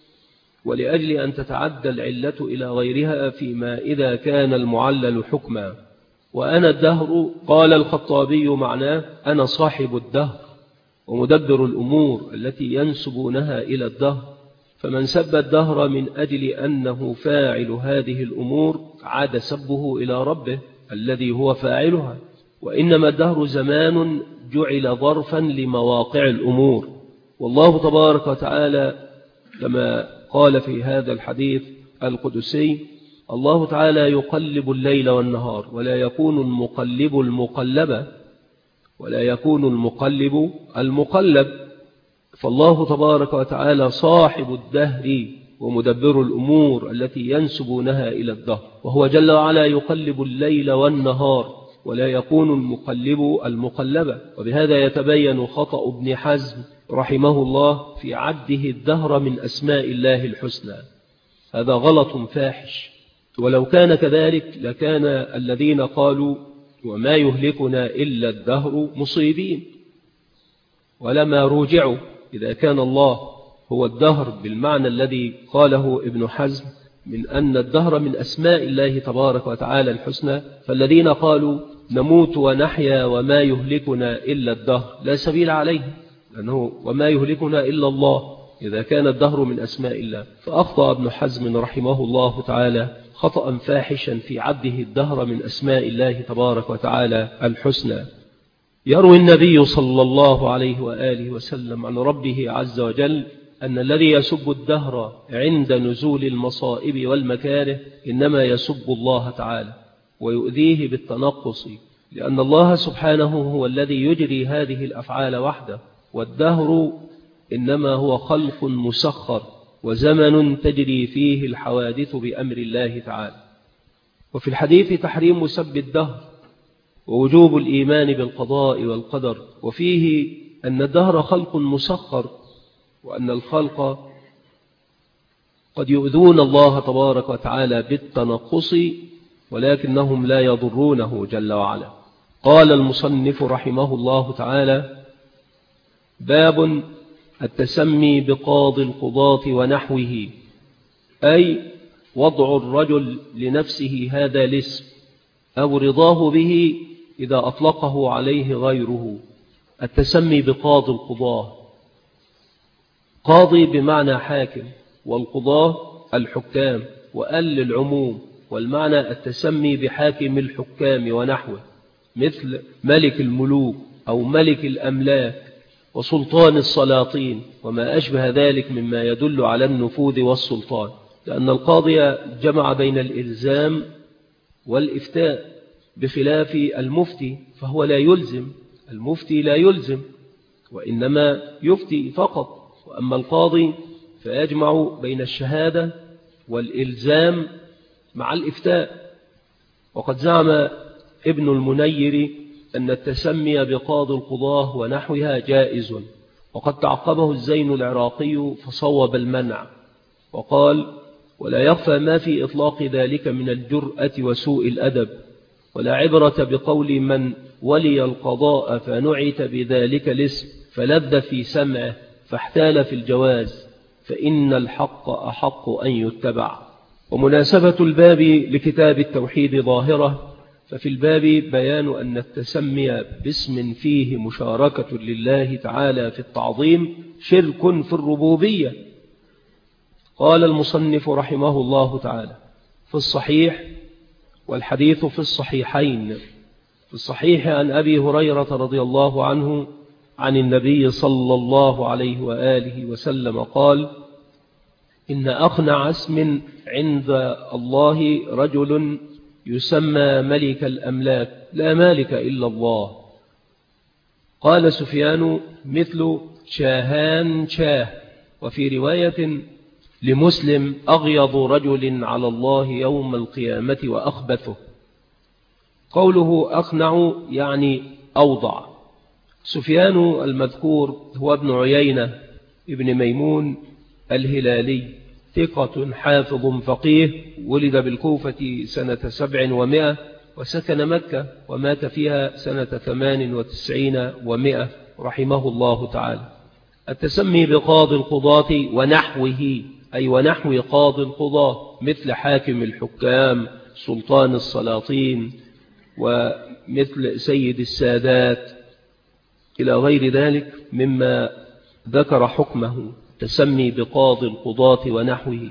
ولأجل أن تتعدى العلة إلى غيرها فيما إذا كان المعلل حكما. وأنا الدهر، قال الخطابي معناه أنا صاحب الدهر ومدبر الأمور التي ينسبونها إلى الدهر. فمن سب الدهر من أجل أنه فاعل هذه الأمور عاد سبه إلى ربه الذي هو فاعلها. وإنما الدهر زمان جعل ظرفا لمواقع الأمور، والله تبارك وتعالى كما قال في هذا الحديث القدسي: الله تعالى يقلب الليل والنهار ولا يكون المقلب المقلب ولا يكون المقلب المقلب. فالله تبارك وتعالى صاحب الدهر ومدبر الأمور التي ينسبونها إلى الدهر، وهو جل وعلا يقلب الليل والنهار ولا يكون المقلب المقلب. وبهذا يتبين خطأ ابن حزم رحمه الله في عده الدهر من أسماء الله الحسنى. هذا غلط فاحش، ولو كان كذلك لكان الذين قالوا وما يهلكنا إلا الدهر مصيبين، ولما روجعوا إذا كان الله هو الدهر بالمعنى الذي قاله ابن حزم من أن الدهر من أسماء الله تبارك وتعالى الحسنى، فالذين قالوا نموت ونحيا وما يهلكنا إلا الدهر لا سبيل عليه، لأنه وما يهلكنا إلا الله إذا كان الدهر من أسماء الله. فأخطأ ابن حزم رحمه الله تعالى خطأ فاحشا في عده الدهر من أسماء الله تبارك وتعالى الحسنى. يروي النبي صلى الله عليه وآله وسلم عن ربه عز وجل أن الذي يسب الدهر عند نزول المصائب والمكاره إنما يسب الله تعالى ويؤذيه بالتنقص، لأن الله سبحانه هو الذي يجري هذه الأفعال وحده، والدهر إنما هو خلق مسخر وزمن تجري فيه الحوادث بأمر الله تعالى. وفي الحديث تحريم سب الدهر ووجوب الإيمان بالقضاء والقدر، وفيه أن الدهر خلق مسخر، وأن الخلق قد يؤذون الله تبارك وتعالى بالتنقص ولكنهم لا يضرونه جل وعلا. قال المصنف رحمه الله تعالى: باب التسمي بقاضي القضاة ونحوه، أي وضع الرجل لنفسه هذا الاسم أو رضاه به إذا أطلقه عليه غيره. التسمي بقاضي القضاة، قاضي بمعنى حاكم، والقضاة الحكام، وأل للعموم، والمعنى التسمي بحاكم الحكام ونحوه، مثل ملك الملوك أو ملك الأملاك وسلطان السلاطين وما أشبه ذلك مما يدل على النفوذ والسلطان، لأن القاضي جمع بين الإلزام والإفتاء بخلاف المفتي، فهو لا يلزم، المفتي لا يلزم وإنما يفتي فقط، وأما القاضي فيجمع بين الشهادة والإلزام مع الإفتاء. وقد زعم ابن المنير أن التسمي بقاضي القضاة ونحوها جائز، وقد تعقبه الزين العراقي فصوب المنع وقال: ولا يخفى ما في إطلاق ذلك من الجرأة وسوء الأدب، ولا عبرة بقول من ولي القضاء فنعت بذلك الاسم فلذ في سمعه فاحتال في الجواز، فإن الحق أحق أن يتبع. ومناسبة الباب لكتاب التوحيد ظاهرة، ففي الباب بيان أن التسمي باسم فيه مشاركة لله تعالى في التعظيم شرك في الربوبية. قال المصنف رحمه الله تعالى: في الصحيح، والحديث في الصحيحين، في الصحيح عن أبي هريرة رضي الله عنه عن النبي صلى الله عليه وآله وسلم قال: إن أقنع اسم عند الله رجل يسمى ملك الأملاك لا مالك إلا الله. قال سفيان: مثل شاهان شاه. وفي رواية لمسلم: أغيض رجل على الله يوم القيامة وأخبثه. قوله أقنع يعني أوضع. سفيان المذكور هو ابن عيينة ابن ميمون الهلالي، ثقة حافظ فقيه، ولد بالكوفة سنة 700 وسكن مكة ومات فيها سنة 98 و100 رحمه الله تعالى. التسمي بقاضي القضاة ونحوه، أي ونحو قاضي القضاة، مثل حاكم الحكام، سلطان السلاطين، ومثل سيد السادات، إلى غير ذلك مما ذكر حكمه. تسمي بقاضي القضاة ونحوه.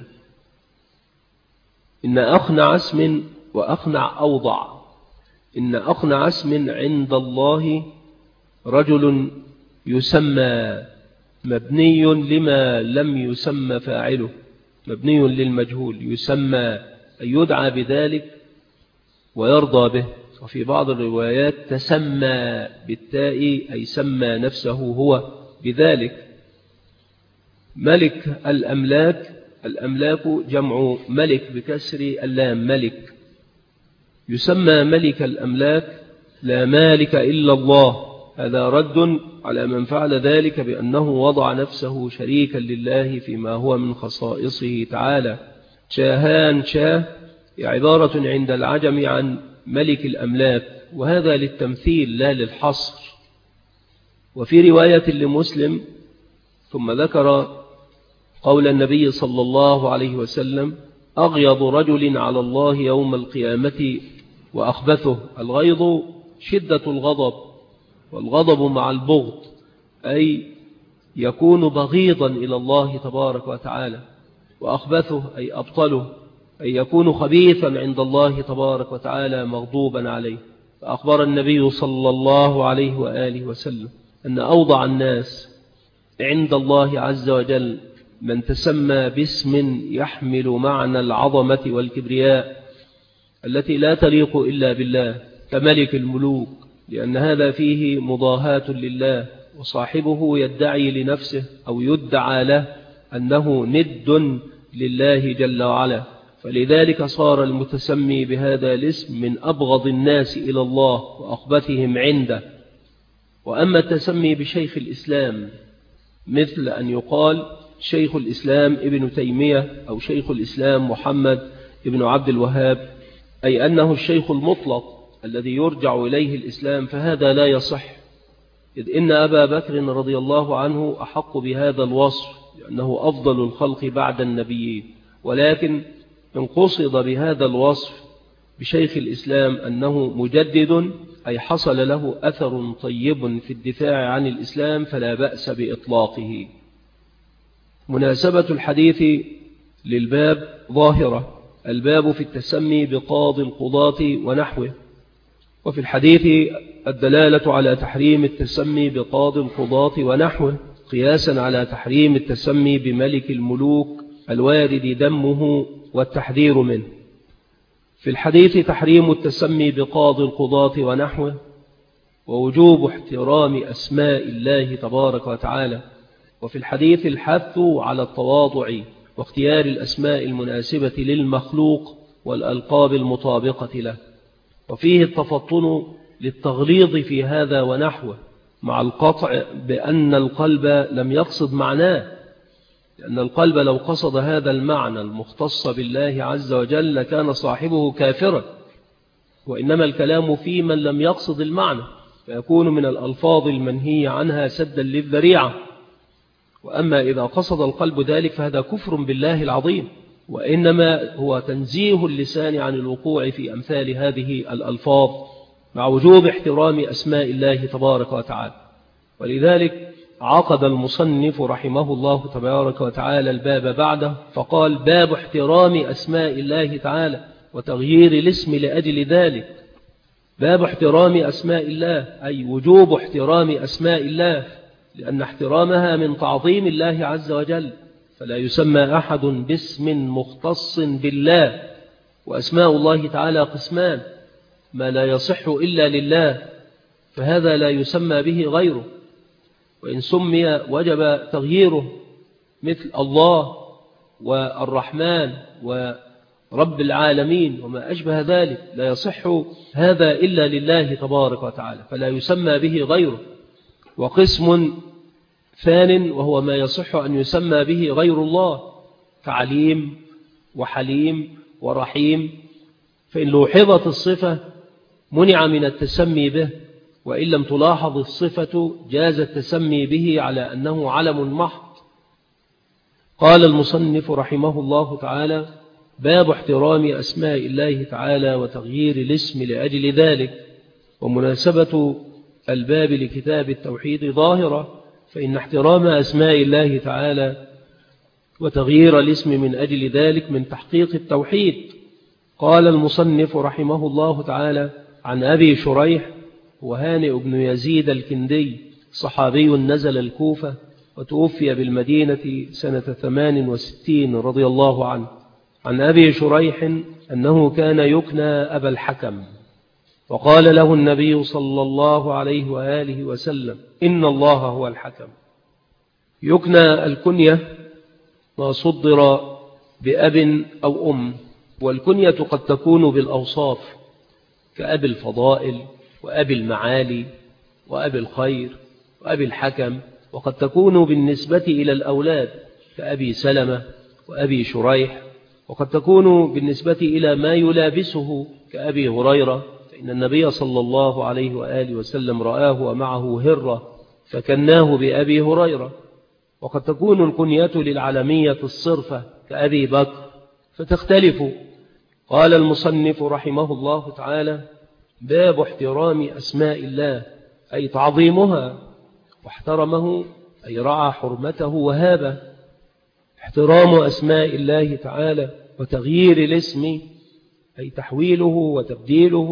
إن أقنع اسم وأقنع أوضع. إن أقنع اسم عند الله رجل يسمى، مبني لما لم يسمى فاعله، مبني للمجهول، يسمى أي يدعى بذلك ويرضى به. وفي بعض الروايات تسمى بالتاء أي سمى نفسه هو بذلك. ملك الأملاك، الأملاك جمع ملك بكسر اللام، ملك. يسمى ملك الأملاك لا مالك إلا الله. هذا رد على من فعل ذلك بأنه وضع نفسه شريكا لله فيما هو من خصائصه تعالى. شاهان شاه عبارة عند العجم عن ملك الأملاك، وهذا للتمثيل لا للحصر. وفي رواية لمسلم: ثم ذكر قول النبي صلى الله عليه وسلم: أغيض رجل على الله يوم القيامة وأخبثه. الغيظ شدة الغضب، والغضب مع البغض، أي يكون بغيضا إلى الله تبارك وتعالى. وأخبثه أي أبطله، أي يكون خبيثا عند الله تبارك وتعالى مغضوبا عليه. فأخبر النبي صلى الله عليه وآله وسلم أن أوضع الناس عند الله عز وجل من تسمى باسم يحمل معنى العظمة والكبرياء التي لا تليق إلا بالله كملك الملوك، لأن هذا فيه مضاهاة لله، وصاحبه يدعي لنفسه أو يدعى له أنه ند لله جل وعلا، فلذلك صار المتسمي بهذا الاسم من أبغض الناس إلى الله وأخبثهم عنده. وأما التسمي بشيخ الإسلام مثل أن يقال شيخ الإسلام ابن تيمية أو شيخ الإسلام محمد ابن عبد الوهاب، أي أنه الشيخ المطلق الذي يرجع إليه الإسلام، فهذا لا يصح، إذ إن أبا بكر رضي الله عنه أحق بهذا الوصف لأنه أفضل الخلق بعد النبيين. ولكن إن قصد بهذا الوصف بشيخ الإسلام أنه مجدد، أي حصل له أثر طيب في الدفاع عن الإسلام، فلا بأس بإطلاقه. مناسبة الحديث للباب ظاهرة، الباب في التسمي بقاضي القضاة ونحوه، وفي الحديث الدلالة على تحريم التسمي بقاضي القضاة ونحوه قياسا على تحريم التسمي بملك الملوك الوارد دمه والتحذير منه. في الحديث تحريم التسمي بقاضي القضاة ونحوه، ووجوب احترام أسماء الله تبارك وتعالى، وفي الحديث الحث على التواضع واختيار الأسماء المناسبة للمخلوق والألقاب المطابقة له، وفيه التفطن للتغليظ في هذا ونحوه، مع القطع بأن القلب لم يقصد معناه، لأن القلب لو قصد هذا المعنى المختص بالله عز وجل لكان صاحبه كافرا، وإنما الكلام في من لم يقصد المعنى، فيكون من الألفاظ المنهي عنها سدا للذريعة. وأما إذا قصد القلب ذلك فهذا كفر بالله العظيم، وإنما هو تنزيه اللسان عن الوقوع في أمثال هذه الألفاظ، مع وجوب احترام أسماء الله تبارك وتعالى. ولذلك عقد المصنف رحمه الله تبارك وتعالى الباب بعده فقال: باب احترام أسماء الله تعالى وتغيير الاسم لأجل ذلك. باب احترام أسماء الله أي وجوب احترام أسماء الله، لأن احترامها من تعظيم الله عز وجل، فلا يسمى أحد باسم مختص بالله. وأسماء الله تعالى قسمان: ما لا يصح إلا لله فهذا لا يسمى به غيره، وإن سمي وجب تغييره، مثل الله والرحمن ورب العالمين وما أشبه ذلك، لا يصح هذا إلا لله تبارك وتعالى فلا يسمى به غيره. وقسم ثان وهو ما يصح أن يسمى به غير الله كعليم وحليم ورحيم، فإن لوحظت الصفة منع من التسمي به، وإن لم تلاحظ الصفة جاز التسمي به على أنه علم محض. قال المصنف رحمه الله تعالى: باب احترام أسماء الله تعالى وتغيير الاسم لأجل ذلك. ومناسبة الباب لكتاب التوحيد ظاهرة، فإن احترام أسماء الله تعالى وتغيير الاسم من أجل ذلك من تحقيق التوحيد. قال المصنف رحمه الله تعالى: عن أبي شريح وهانئ بن يزيد الكندي، صحابي نزل الكوفة وتوفي بالمدينة سنة 68 رضي الله عنه. عن أبي شريح أنه كان يكنى أبا الحكم، وقال له النبي صلى الله عليه وآله وسلم: إن الله هو الحكم. يكنى الكنية ما صدر بأب أو أم، والكنية قد تكون بالأوصاف كأبي الفضائل وأبي المعالي وأبي الخير وأبي الحكم، وقد تكون بالنسبة إلى الأولاد كأبي سلمة وأبي شريح، وقد تكون بالنسبة إلى ما يلابسه كأبي هريرة، فإن النبي صلى الله عليه وآله وسلم رآه ومعه هرة فكناه بأبي هريرة. وقد تكون الكنية للعالمية الصرفة كأبي بكر، فتختلف. قال المصنف رحمه الله تعالى: باب احترام أسماء الله أي تعظيمها، واحترمه أي رعى حرمته وهابه. احترام أسماء الله تعالى وتغيير الاسم أي تحويله وتبديله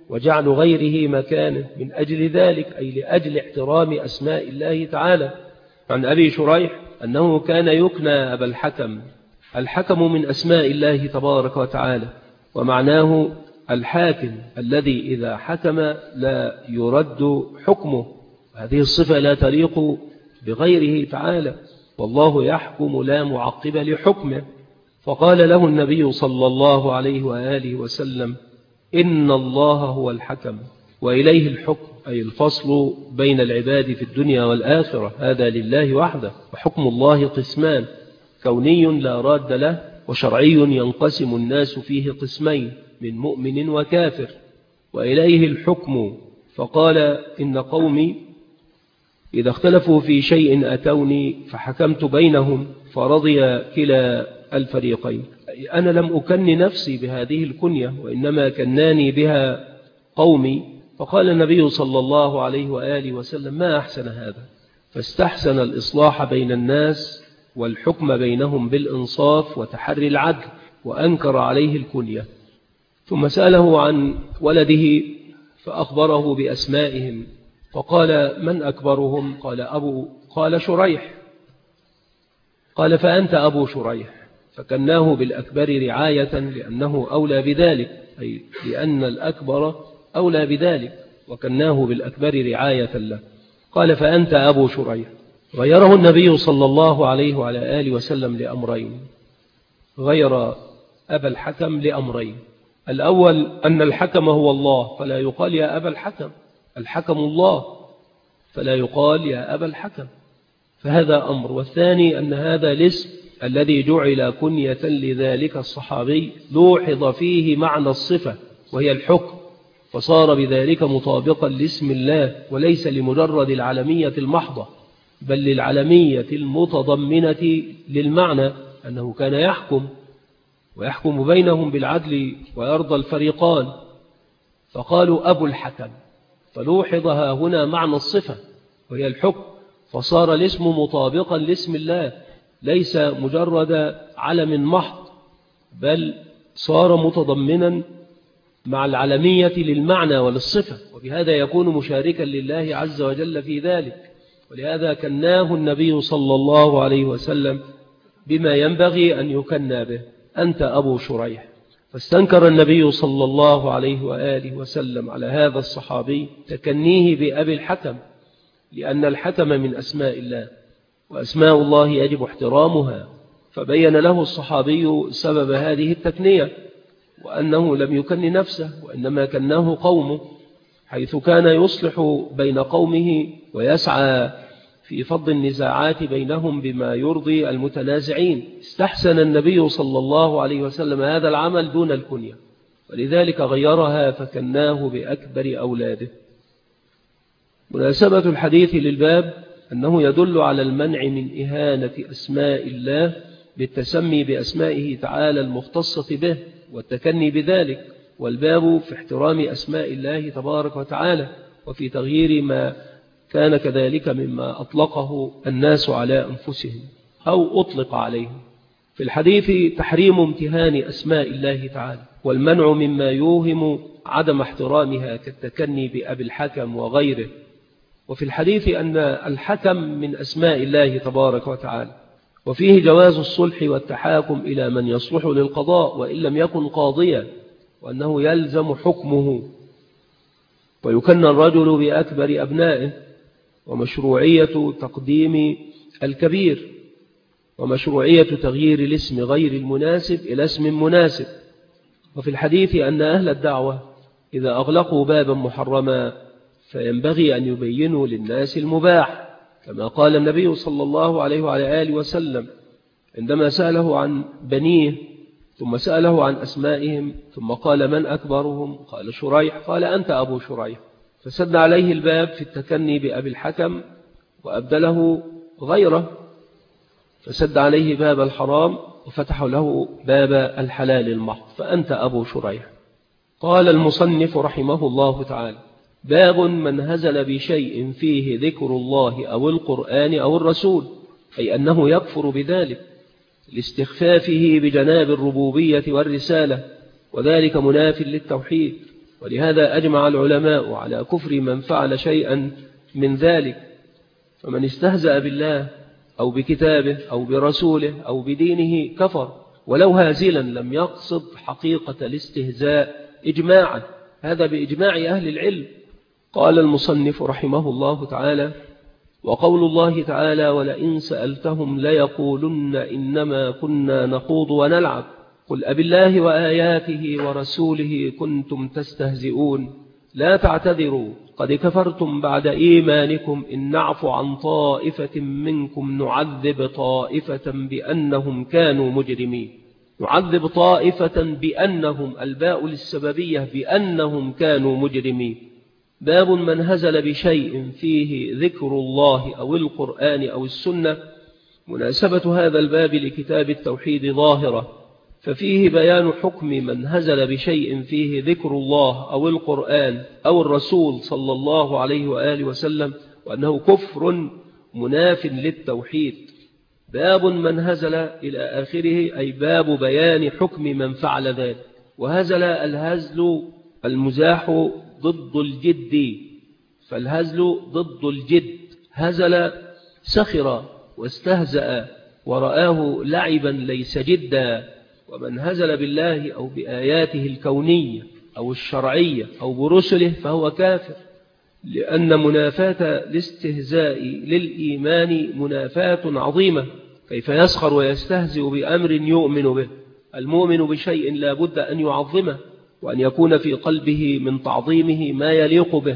وجعل غيره مكانه من أجل ذلك، أي لأجل احترام أسماء الله تعالى. عن أبي شريح أنه كان يكنى أبا الحكم. الحكم من أسماء الله تبارك وتعالى، ومعناه الحاكم الذي إذا حكم لا يرد حكمه. هذه الصفة لا تليق بغيره تعالى، والله يحكم لا معقب لحكمه. فقال له النبي صلى الله عليه وآله وسلم: إن الله هو الحكم وإليه الحكم، أي الفصل بين العباد في الدنيا والآخرة، هذا لله وحده. وحكم الله قسمان: كوني لا راد له، وشرعي ينقسم الناس فيه قسمين، من مؤمن وكافر. وإليه الحكم، فقال: إن قومي إذا اختلفوا في شيء أتوني فحكمت بينهم فرضي كلا الفريقين. أنا لم أكن نفسي بهذه الكنية، وإنما كناني بها قومي. فقال النبي صلى الله عليه وآله وسلم: ما أحسن هذا، فاستحسن الإصلاح بين الناس والحكم بينهم بالإنصاف وتحري العدل، وأنكر عليه الكنية. ثم سأله عن ولده فأخبره بأسمائهم، فقال: من أكبرهم؟ قال شريح. قال: فأنت أبو شريح. فكناه بالأكبر رعاية لأنه أولى بذلك، أي لأن الأكبر أولى بذلك، وكناه بالأكبر رعاية له. قال: فأنت أبو شريح. غيره النبي صلى الله عليه وعلى آله وسلم لأمرين، غير أبا الحكم لأمرين. الأول أن الحكم هو الله، فلا يقال يا أبا الحكم، الحكم الله، فلا يقال يا أبا الحكم، فهذا أمر. والثاني أن هذا الاسم الذي جعل كنية لذلك الصحابي لوحظ فيه معنى الصفة وهي الحكم، فصار بذلك مطابقا لاسم الله، وليس لمجرد العلمية المحضة، بل للعلمية المتضمنة للمعنى، أنه كان يحكم ويحكم بينهم بالعدل ويرضى الفريقان. فقالوا أبو الحكم، فلوحظها هنا معنى الصفة وهي الحكم، فصار الاسم مطابقا لاسم الله، ليس مجرد علم محض، بل صار متضمنا مع العلمية للمعنى وللصفة، وبهذا يكون مشاركا لله عز وجل في ذلك. ولهذا كناه النبي صلى الله عليه وسلم بما ينبغي أن يكنى به: أنت أبو شريح. فاستنكر النبي صلى الله عليه وآله وسلم على هذا الصحابي تكنيه بأبي الحكم، لأن الحكم من أسماء الله، وأسماء الله يجب احترامها. فبين له الصحابي سبب هذه التكنية، وأنه لم يكن نفسه، وإنما كناه قومه، حيث كان يصلح بين قومه ويسعى في فض النزاعات بينهم بما يرضي المتنازعين. استحسن النبي صلى الله عليه وسلم هذا العمل دون الكنية، ولذلك غيرها فكناه بأكبر أولاده. مناسبة الحديث للباب أنه يدل على المنع من إهانة أسماء الله بالتسمي بأسمائه تعالى المختصة به والتكني بذلك، والباب في احترام أسماء الله تبارك وتعالى، وفي تغيير ما كان كذلك مما أطلقه الناس على أنفسهم أو أطلق عليهم. في الحديث تحريم امتهان أسماء الله تعالى، والمنع مما يوهم عدم احترامها كالتكني بأبي الحكم وغيره. وفي الحديث أن الحكم من أسماء الله تبارك وتعالى، وفيه جواز الصلح والتحاكم إلى من يصلح للقضاء وإن لم يكن قاضيا، وأنه يلزم حكمه. ويكن الرجل بأكبر أبنائه، ومشروعية تقديم الكبير، ومشروعية تغيير الاسم غير المناسب إلى اسم مناسب. وفي الحديث أن أهل الدعوة إذا أغلقوا بابا محرما فينبغي أن يبينوا للناس المباح، كما قال النبي صلى الله عليه وعلى آله وسلم عندما سأله عن بنيه، ثم سأله عن أسمائهم، ثم قال: من أكبرهم؟ قال: شريح. قال: أنت أبو شريح. فسد عليه الباب في التكني بأبي الحكم وأبدله غيره، فسد عليه باب الحرام وفتح له باب الحلال المحض، فأنت أبو شريح. قال المصنف رحمه الله تعالى: باب من هزل بشيء فيه ذكر الله أو القرآن أو الرسول، أي أنه يكفر بذلك لاستخفافه بجناب الربوبية والرسالة، وذلك مناف للتوحيد. ولهذا أجمع العلماء على كفر من فعل شيئا من ذلك. فمن استهزأ بالله أو بكتابه أو برسوله أو بدينه كفر، ولو هازلا لم يقصد حقيقة الاستهزاء إجماعا، هذا بإجماع أهل العلم. قال المصنف رحمه الله تعالى: وقول الله تعالى: ولئن سألتهم ليقولن إنما كنا نخوض ونلعب قل أبالله وآياته ورسوله كنتم تستهزئون لا تعتذروا قد كفرتم بعد إيمانكم إن نعفو عن طائفة منكم نعذب طائفة بأنهم كانوا مجرمين. نعذب طائفة بأنهم، الباء للسببية، بأنهم كانوا مجرمين. باب من هزل بشيء فيه ذكر الله أو القرآن أو السنة. مناسبة هذا الباب لكتاب التوحيد ظاهرة، ففيه بيان حكم من هزل بشيء فيه ذكر الله أو القرآن أو الرسول صلى الله عليه وآله وسلم، وأنه كفر مناف للتوحيد. باب من هزل إلى آخره، أي باب بيان حكم من فعل ذلك. وهزل الهزل المزاح ضد الجد، فالهزل ضد الجد. هزل سخر واستهزأ ورآه لعبا ليس جدا. ومن هزل بالله أو بآياته الكونية أو الشرعية أو برسله فهو كافر، لأن منافاة الاستهزاء للإيمان منافاة عظيمة. كيف يسخر ويستهزئ بأمر يؤمن به؟ المؤمن بشيء لا بد أن يعظمه وأن يكون في قلبه من تعظيمه ما يليق به.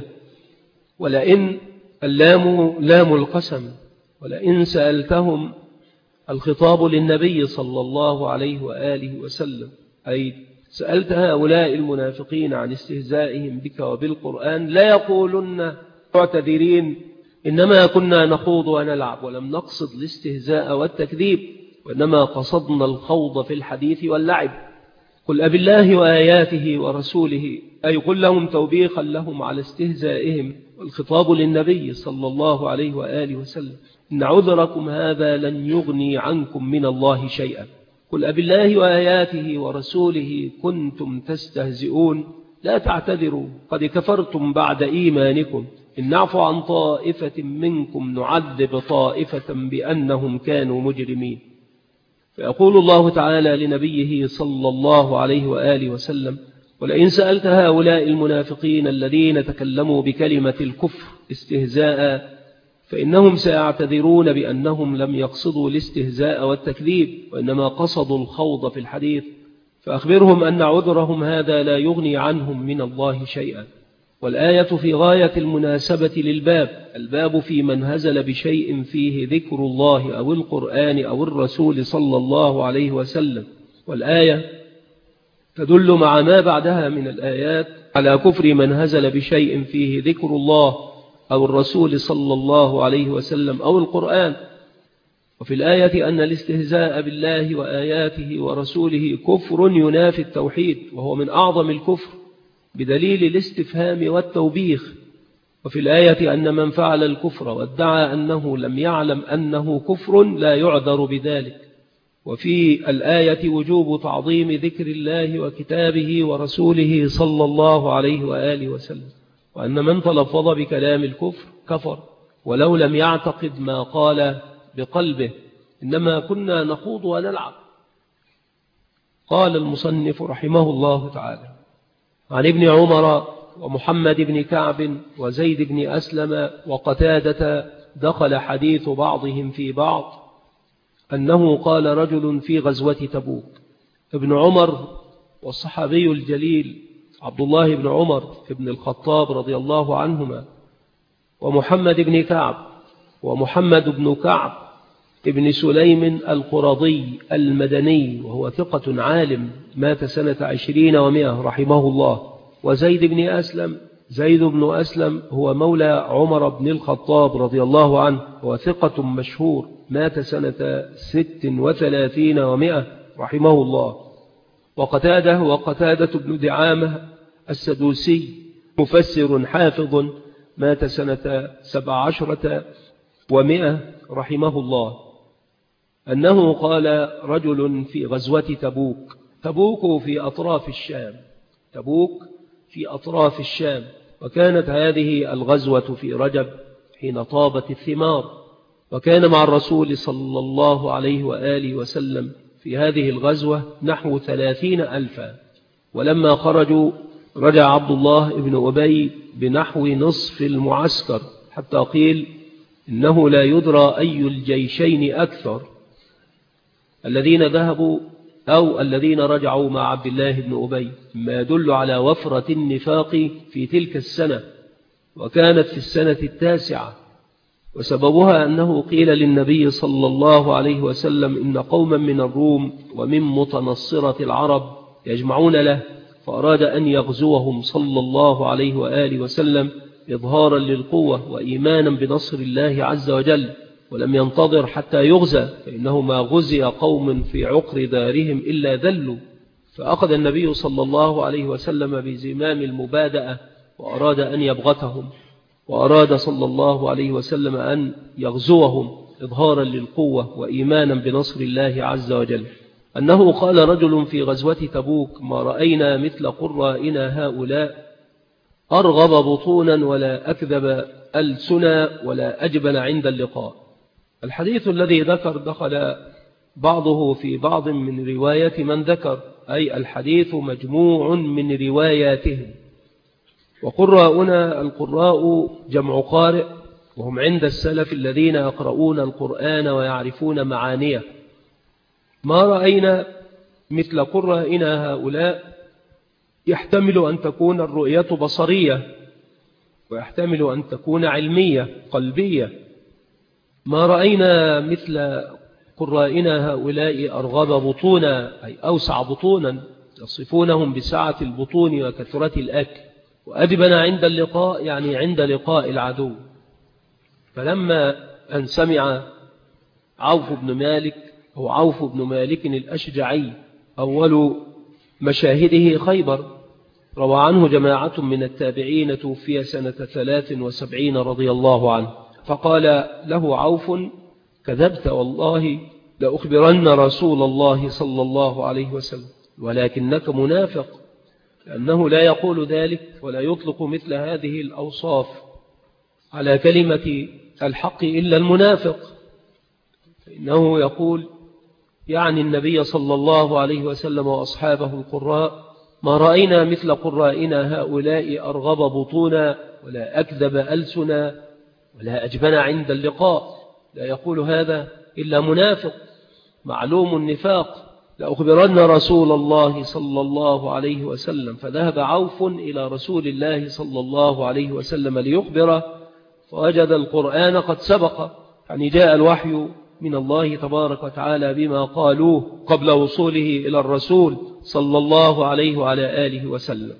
ولئن اللام لام القسم، ولئن سألتهم الخطاب للنبي صلى الله عليه وآله وسلم، أي سألت هؤلاء المنافقين عن استهزائهم بك وبالقرآن لا يقولن معتذرين إنما كنا نخوض ونلعب، ولم نقصد الاستهزاء والتكذيب، وإنما قصدنا الخوض في الحديث واللعب. قل أبالله وآياته ورسوله، أي قل لهم توبيخا لهم على استهزائهم. والخطاب للنبي صلى الله عليه وآله وسلم: إن عذركم هذا لن يغني عنكم من الله شيئا. قل أبالله وآياته ورسوله كنتم تستهزئون لا تعتذروا قد كفرتم بعد إيمانكم إن نعفو عن طائفة منكم نعذب طائفة بأنهم كانوا مجرمين. فيقول الله تعالى لنبيه صلى الله عليه وآله وسلم: ولئن سألت هؤلاء المنافقين الذين تكلموا بكلمة الكفر استهزاء فإنهم سيعتذرون بأنهم لم يقصدوا الاستهزاء والتكذيب، وإنما قصدوا الخوض في الحديث، فأخبرهم أن عذرهم هذا لا يغني عنهم من الله شيئا. والآية في غاية المناسبة للباب. الباب في من هزل بشيء فيه ذكر الله أو القرآن أو الرسول صلى الله عليه وسلم. والآية تدل مع ما بعدها من الآيات على كفر من هزل بشيء فيه ذكر الله أو الرسول صلى الله عليه وسلم أو القرآن. وفي الآية أن الاستهزاء بالله وآياته ورسوله كفر ينافي التوحيد، وهو من أعظم الكفر بدليل الاستفهام والتوبيخ. وفي الآية أن من فعل الكفر وادعى أنه لم يعلم أنه كفر لا يعذر بذلك. وفي الآية وجوب تعظيم ذكر الله وكتابه ورسوله صلى الله عليه وآله وسلم، وأن من تلفظ بكلام الكفر كفر ولو لم يعتقد ما قال بقلبه، إنما كنا نخوض ونلعب. قال المصنف رحمه الله تعالى: عن ابن عمر ومحمد بن كعب وزيد بن أسلم وقتادة دخل حديث بعضهم في بعض أنه قال رجل في غزوة تبوك. ابن عمر والصحابي الجليل عبد الله بن عمر بن الخطاب رضي الله عنهما، ومحمد بن كعب ومحمد بن كعب ابن سليم القرضي المدني وهو ثقة عالم مات سنة 20 و100 رحمه الله. وزيد بن أسلم، زيد بن أسلم هو مولى عمر بن الخطاب رضي الله عنه، هو ثقة مشهور مات سنة 36 و100 رحمه الله. وقتاده وقتادة بن دعامة السدوسي مفسر حافظ مات سنة 17 و100 رحمه الله، أنه قال رجل في غزوة تبوك. تبوك في أطراف الشام، تبوك في أطراف الشام. وكانت هذه الغزوة في رجب حين طابت الثمار، وكان مع الرسول صلى الله عليه وآله وسلم في هذه الغزوة نحو 30,000. ولما خرجوا رجع عبد الله بن أبي بنحو نصف المعسكر، حتى قيل إنه لا يدرى أي الجيشين أكثر، الذين ذهبوا أو الذين رجعوا مع عبد الله بن أبي، ما يدل على وفرة النفاق في تلك السنة، وكانت في السنة 9. وسببها أنه قيل للنبي صلى الله عليه وسلم إن قوما من الروم ومن متنصرة العرب يجمعون له، فأراد أن يغزوهم صلى الله عليه وآله وسلم إظهارا للقوة وإيمانا بنصر الله عز وجل، ولم ينتظر حتى يغزى، فإنه ما غزي قوم في عقر دارهم إلا ذلوا. فأخذ النبي صلى الله عليه وسلم بزمام المبادئة وأراد أن يبغتهم، وأراد صلى الله عليه وسلم أن يغزوهم إظهارا للقوة وإيمانا بنصر الله عز وجل. أنه قال رجل في غزوة تبوك: ما رأينا مثل قرائنا هؤلاء، أرغب بطونا ولا أكذب ألسنا ولا أجبن عند اللقاء. الحديث الذي ذكر دخل بعضه في بعض من رواية من ذكر، أي الحديث مجموع من رواياتهم. وقراؤنا القراء جمع قارئ، وهم عند السلف الذين يقرؤون القرآن ويعرفون معانيه. ما رأينا مثل قرائنا هؤلاء يحتمل أن تكون الرؤية بصرية، ويحتمل أن تكون علمية قلبية. ما رأينا مثل قرائنا هؤلاء أرغب بطونا، أي أوسع بطونا، يصفونهم بسعة البطون وكثرة الأكل. وأدبن عند اللقاء، يعني عند لقاء العدو. فلما أن سمع عوف بن مالك، هو عوف بن مالك الأشجعي، أول مشاهده خيبر، روى عنه جماعة من التابعين، توفي سنة 73 رضي الله عنه. فقال له عوف: كذبت والله، لأخبرن رسول الله صلى الله عليه وسلم، ولكنك منافق، لأنه لا يقول ذلك ولا يطلق مثل هذه الأوصاف على كلمة الحق إلا المنافق. فإنه يقول يعني النبي صلى الله عليه وسلم وأصحابه القراء: ما رأينا مثل قرائنا هؤلاء أرغب بطونا ولا أكذب ألسنا ولا أجبن عند اللقاء. لا يقول هذا إلا منافق معلوم النفاق. لأخبرن رسول الله صلى الله عليه وسلم. فذهب عوف إلى رسول الله صلى الله عليه وسلم ليخبره، فوجد القرآن قد سبق، يعني جاء الوحي من الله تبارك وتعالى بما قالوه قبل وصوله إلى الرسول صلى الله عليه وعلى آله وسلم.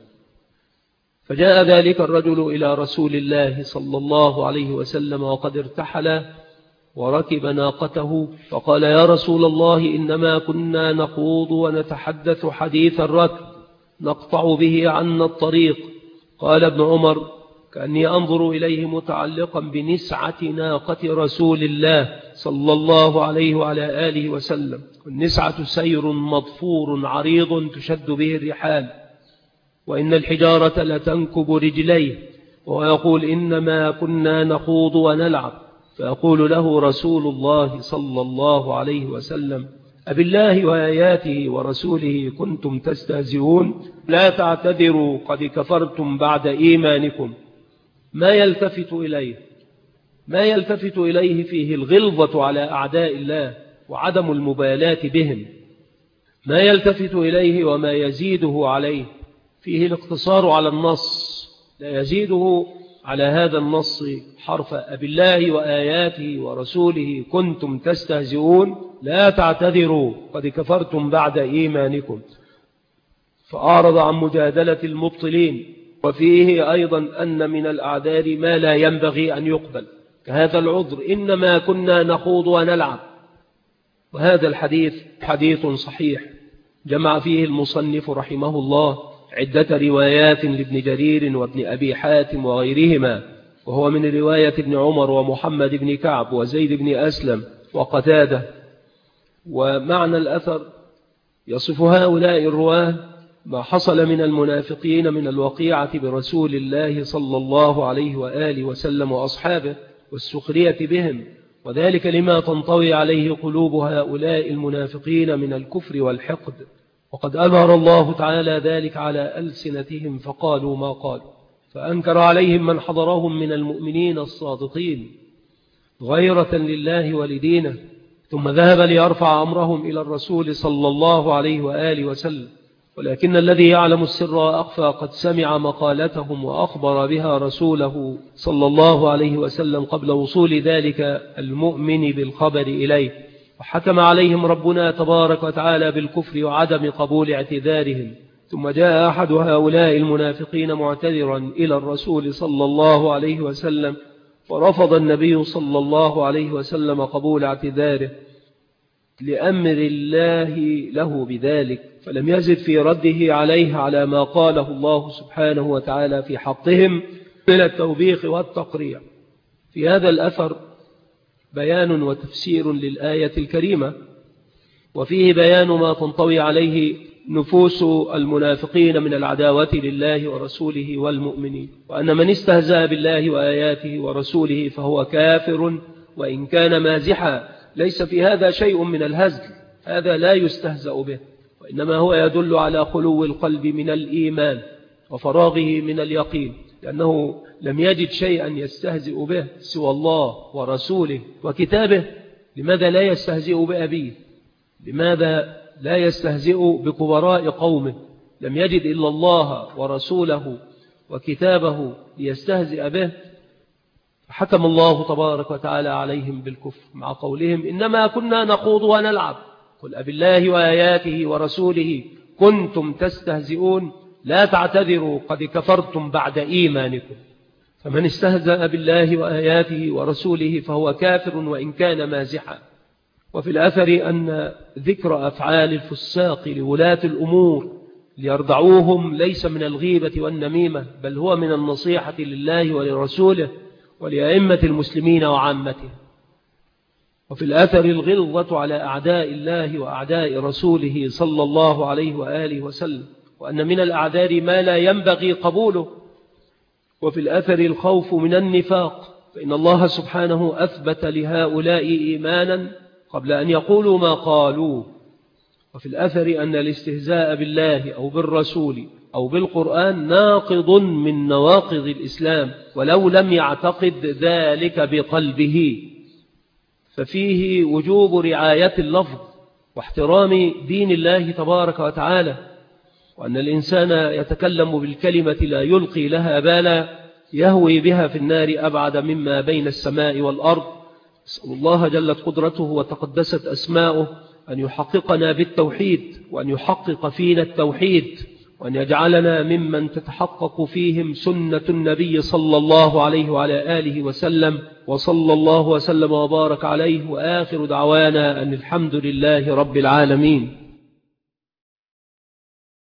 فجاء ذلك الرجل إلى رسول الله صلى الله عليه وسلم وقد ارتحل وركب ناقته، فقال: يا رسول الله، إنما كنا نخوض ونتحدث حديث الركب نقطع به عنا الطريق. قال ابن عمر: كأني أنظر إليه متعلقا بنسعة ناقة رسول الله صلى الله عليه وعلى آله وسلم. النسعة سير مضفور عريض تشد به الرحال، وإن الحجارة لتنكب رجليه. ويقول: إنما كنا نخوض ونلعب. فيقول له رسول الله صلى الله عليه وسلم: أبالله وآياته ورسوله كنتم تستهزئون؟ لا تعتذروا قد كفرتم بعد إيمانكم. ما يلتفت إليه فيه الغلظة على أعداء الله وعدم المبالاة بهم. ما يلتفت إليه وما يزيده عليه فيه الاقتصار على النص، لا يزيده على هذا النص حرف أبالله وآياته ورسوله كنتم تستهزئون، لا تعتذروا قد كفرتم بعد إيمانكم. فأعرض عن مجادلة المبطلين. وفيه أيضا أن من الأعذار ما لا ينبغي أن يقبل، كهذا العذر: إنما كنا نخوض ونلعب. وهذا الحديث حديث صحيح، جمع فيه المصنف رحمه الله عدة روايات لابن جرير وابن أبي حاتم وغيرهما، وهو من رواية ابن عمر ومحمد بن كعب وزيد بن أسلم وقتادة. ومعنى الأثر يصف هؤلاء الرواه ما حصل من المنافقين من الوقيعة برسول الله صلى الله عليه وآله وسلم وأصحابه والسخرية بهم، وذلك لما تنطوي عليه قلوب هؤلاء المنافقين من الكفر والحقد، وقد أظهر الله تعالى ذلك على ألسنتهم فقالوا ما قالوا، فأنكر عليهم من حضرهم من المؤمنين الصادقين غيرة لله ولدينه، ثم ذهب ليرفع أمرهم إلى الرسول صلى الله عليه وآله وسلم، ولكن الذي يعلم السر وأخفى قد سمع مقالتهم وأخبر بها رسوله صلى الله عليه وسلم قبل وصول ذلك المؤمن بالخبر إليه، وحكم عليهم ربنا تبارك وتعالى بالكفر وعدم قبول اعتذارهم. ثم جاء أحد هؤلاء المنافقين معتذرا إلى الرسول صلى الله عليه وسلم، فرفض النبي صلى الله عليه وسلم قبول اعتذاره لأمر الله له بذلك، فلم يزد في رده عليه على ما قاله الله سبحانه وتعالى في حقهم من التوبيخ والتقريع. في هذا الأثر بيان وتفسير للآية الكريمة، وفيه بيان ما تنطوي عليه نفوس المنافقين من العداوة لله ورسوله والمؤمنين، وأن من استهزأ بالله وآياته ورسوله فهو كافر وإن كان مازحا. ليس في هذا شيء من الهزل، هذا لا يستهزأ به، وإنما هو يدل على خلو القلب من الإيمان وفراغه من اليقين، لأنه لم يجد شيئا يستهزئ به سوى الله ورسوله وكتابه. لماذا لا يستهزئ بأبيه؟ لماذا لا يستهزئ بكبراء قومه؟ لم يجد إلا الله ورسوله وكتابه ليستهزئ به، حكم الله تبارك وتعالى عليهم بالكفر مع قولهم إنما كنا نخوض ونلعب. قل أبالله وآياته ورسوله كنتم تستهزئون لا تعتذروا قد كفرتم بعد إيمانكم. فمن استهزأ بالله وآياته ورسوله فهو كافر وإن كان مازحا. وفي الأثر أن ذكر أفعال الفساق لولاة الأمور ليرضعوهم ليس من الغيبة والنميمة، بل هو من النصيحة لله ولرسوله ولأئمة المسلمين وعامته. وفي الأثر الغلظة على أعداء الله وأعداء رسوله صلى الله عليه وآله وسلم، وأن من الأعذار ما لا ينبغي قبوله. وفي الأثر الخوف من النفاق، فإن الله سبحانه أثبت لهؤلاء إيمانا قبل أن يقولوا ما قالوا. وفي الأثر أن الاستهزاء بالله أو بالرسول أو بالقرآن ناقض من نواقض الإسلام ولو لم يعتقد ذلك بقلبه، ففيه وجوب رعاية اللفظ واحترام دين الله تبارك وتعالى، وأن الإنسان يتكلم بالكلمة لا يلقي لها بالا يهوي بها في النار أبعد مما بين السماء والأرض. أسأل الله جلت قدرته وتقدست أسماؤه أن يحققنا بالتوحيد، وأن يحقق فينا التوحيد، وأن يجعلنا ممن تتحقق فيهم سنة النبي صلى الله عليه وعلى آله وسلم، وصلى الله وسلم وبارك عليه، وآخر دعوانا أن الحمد لله رب العالمين.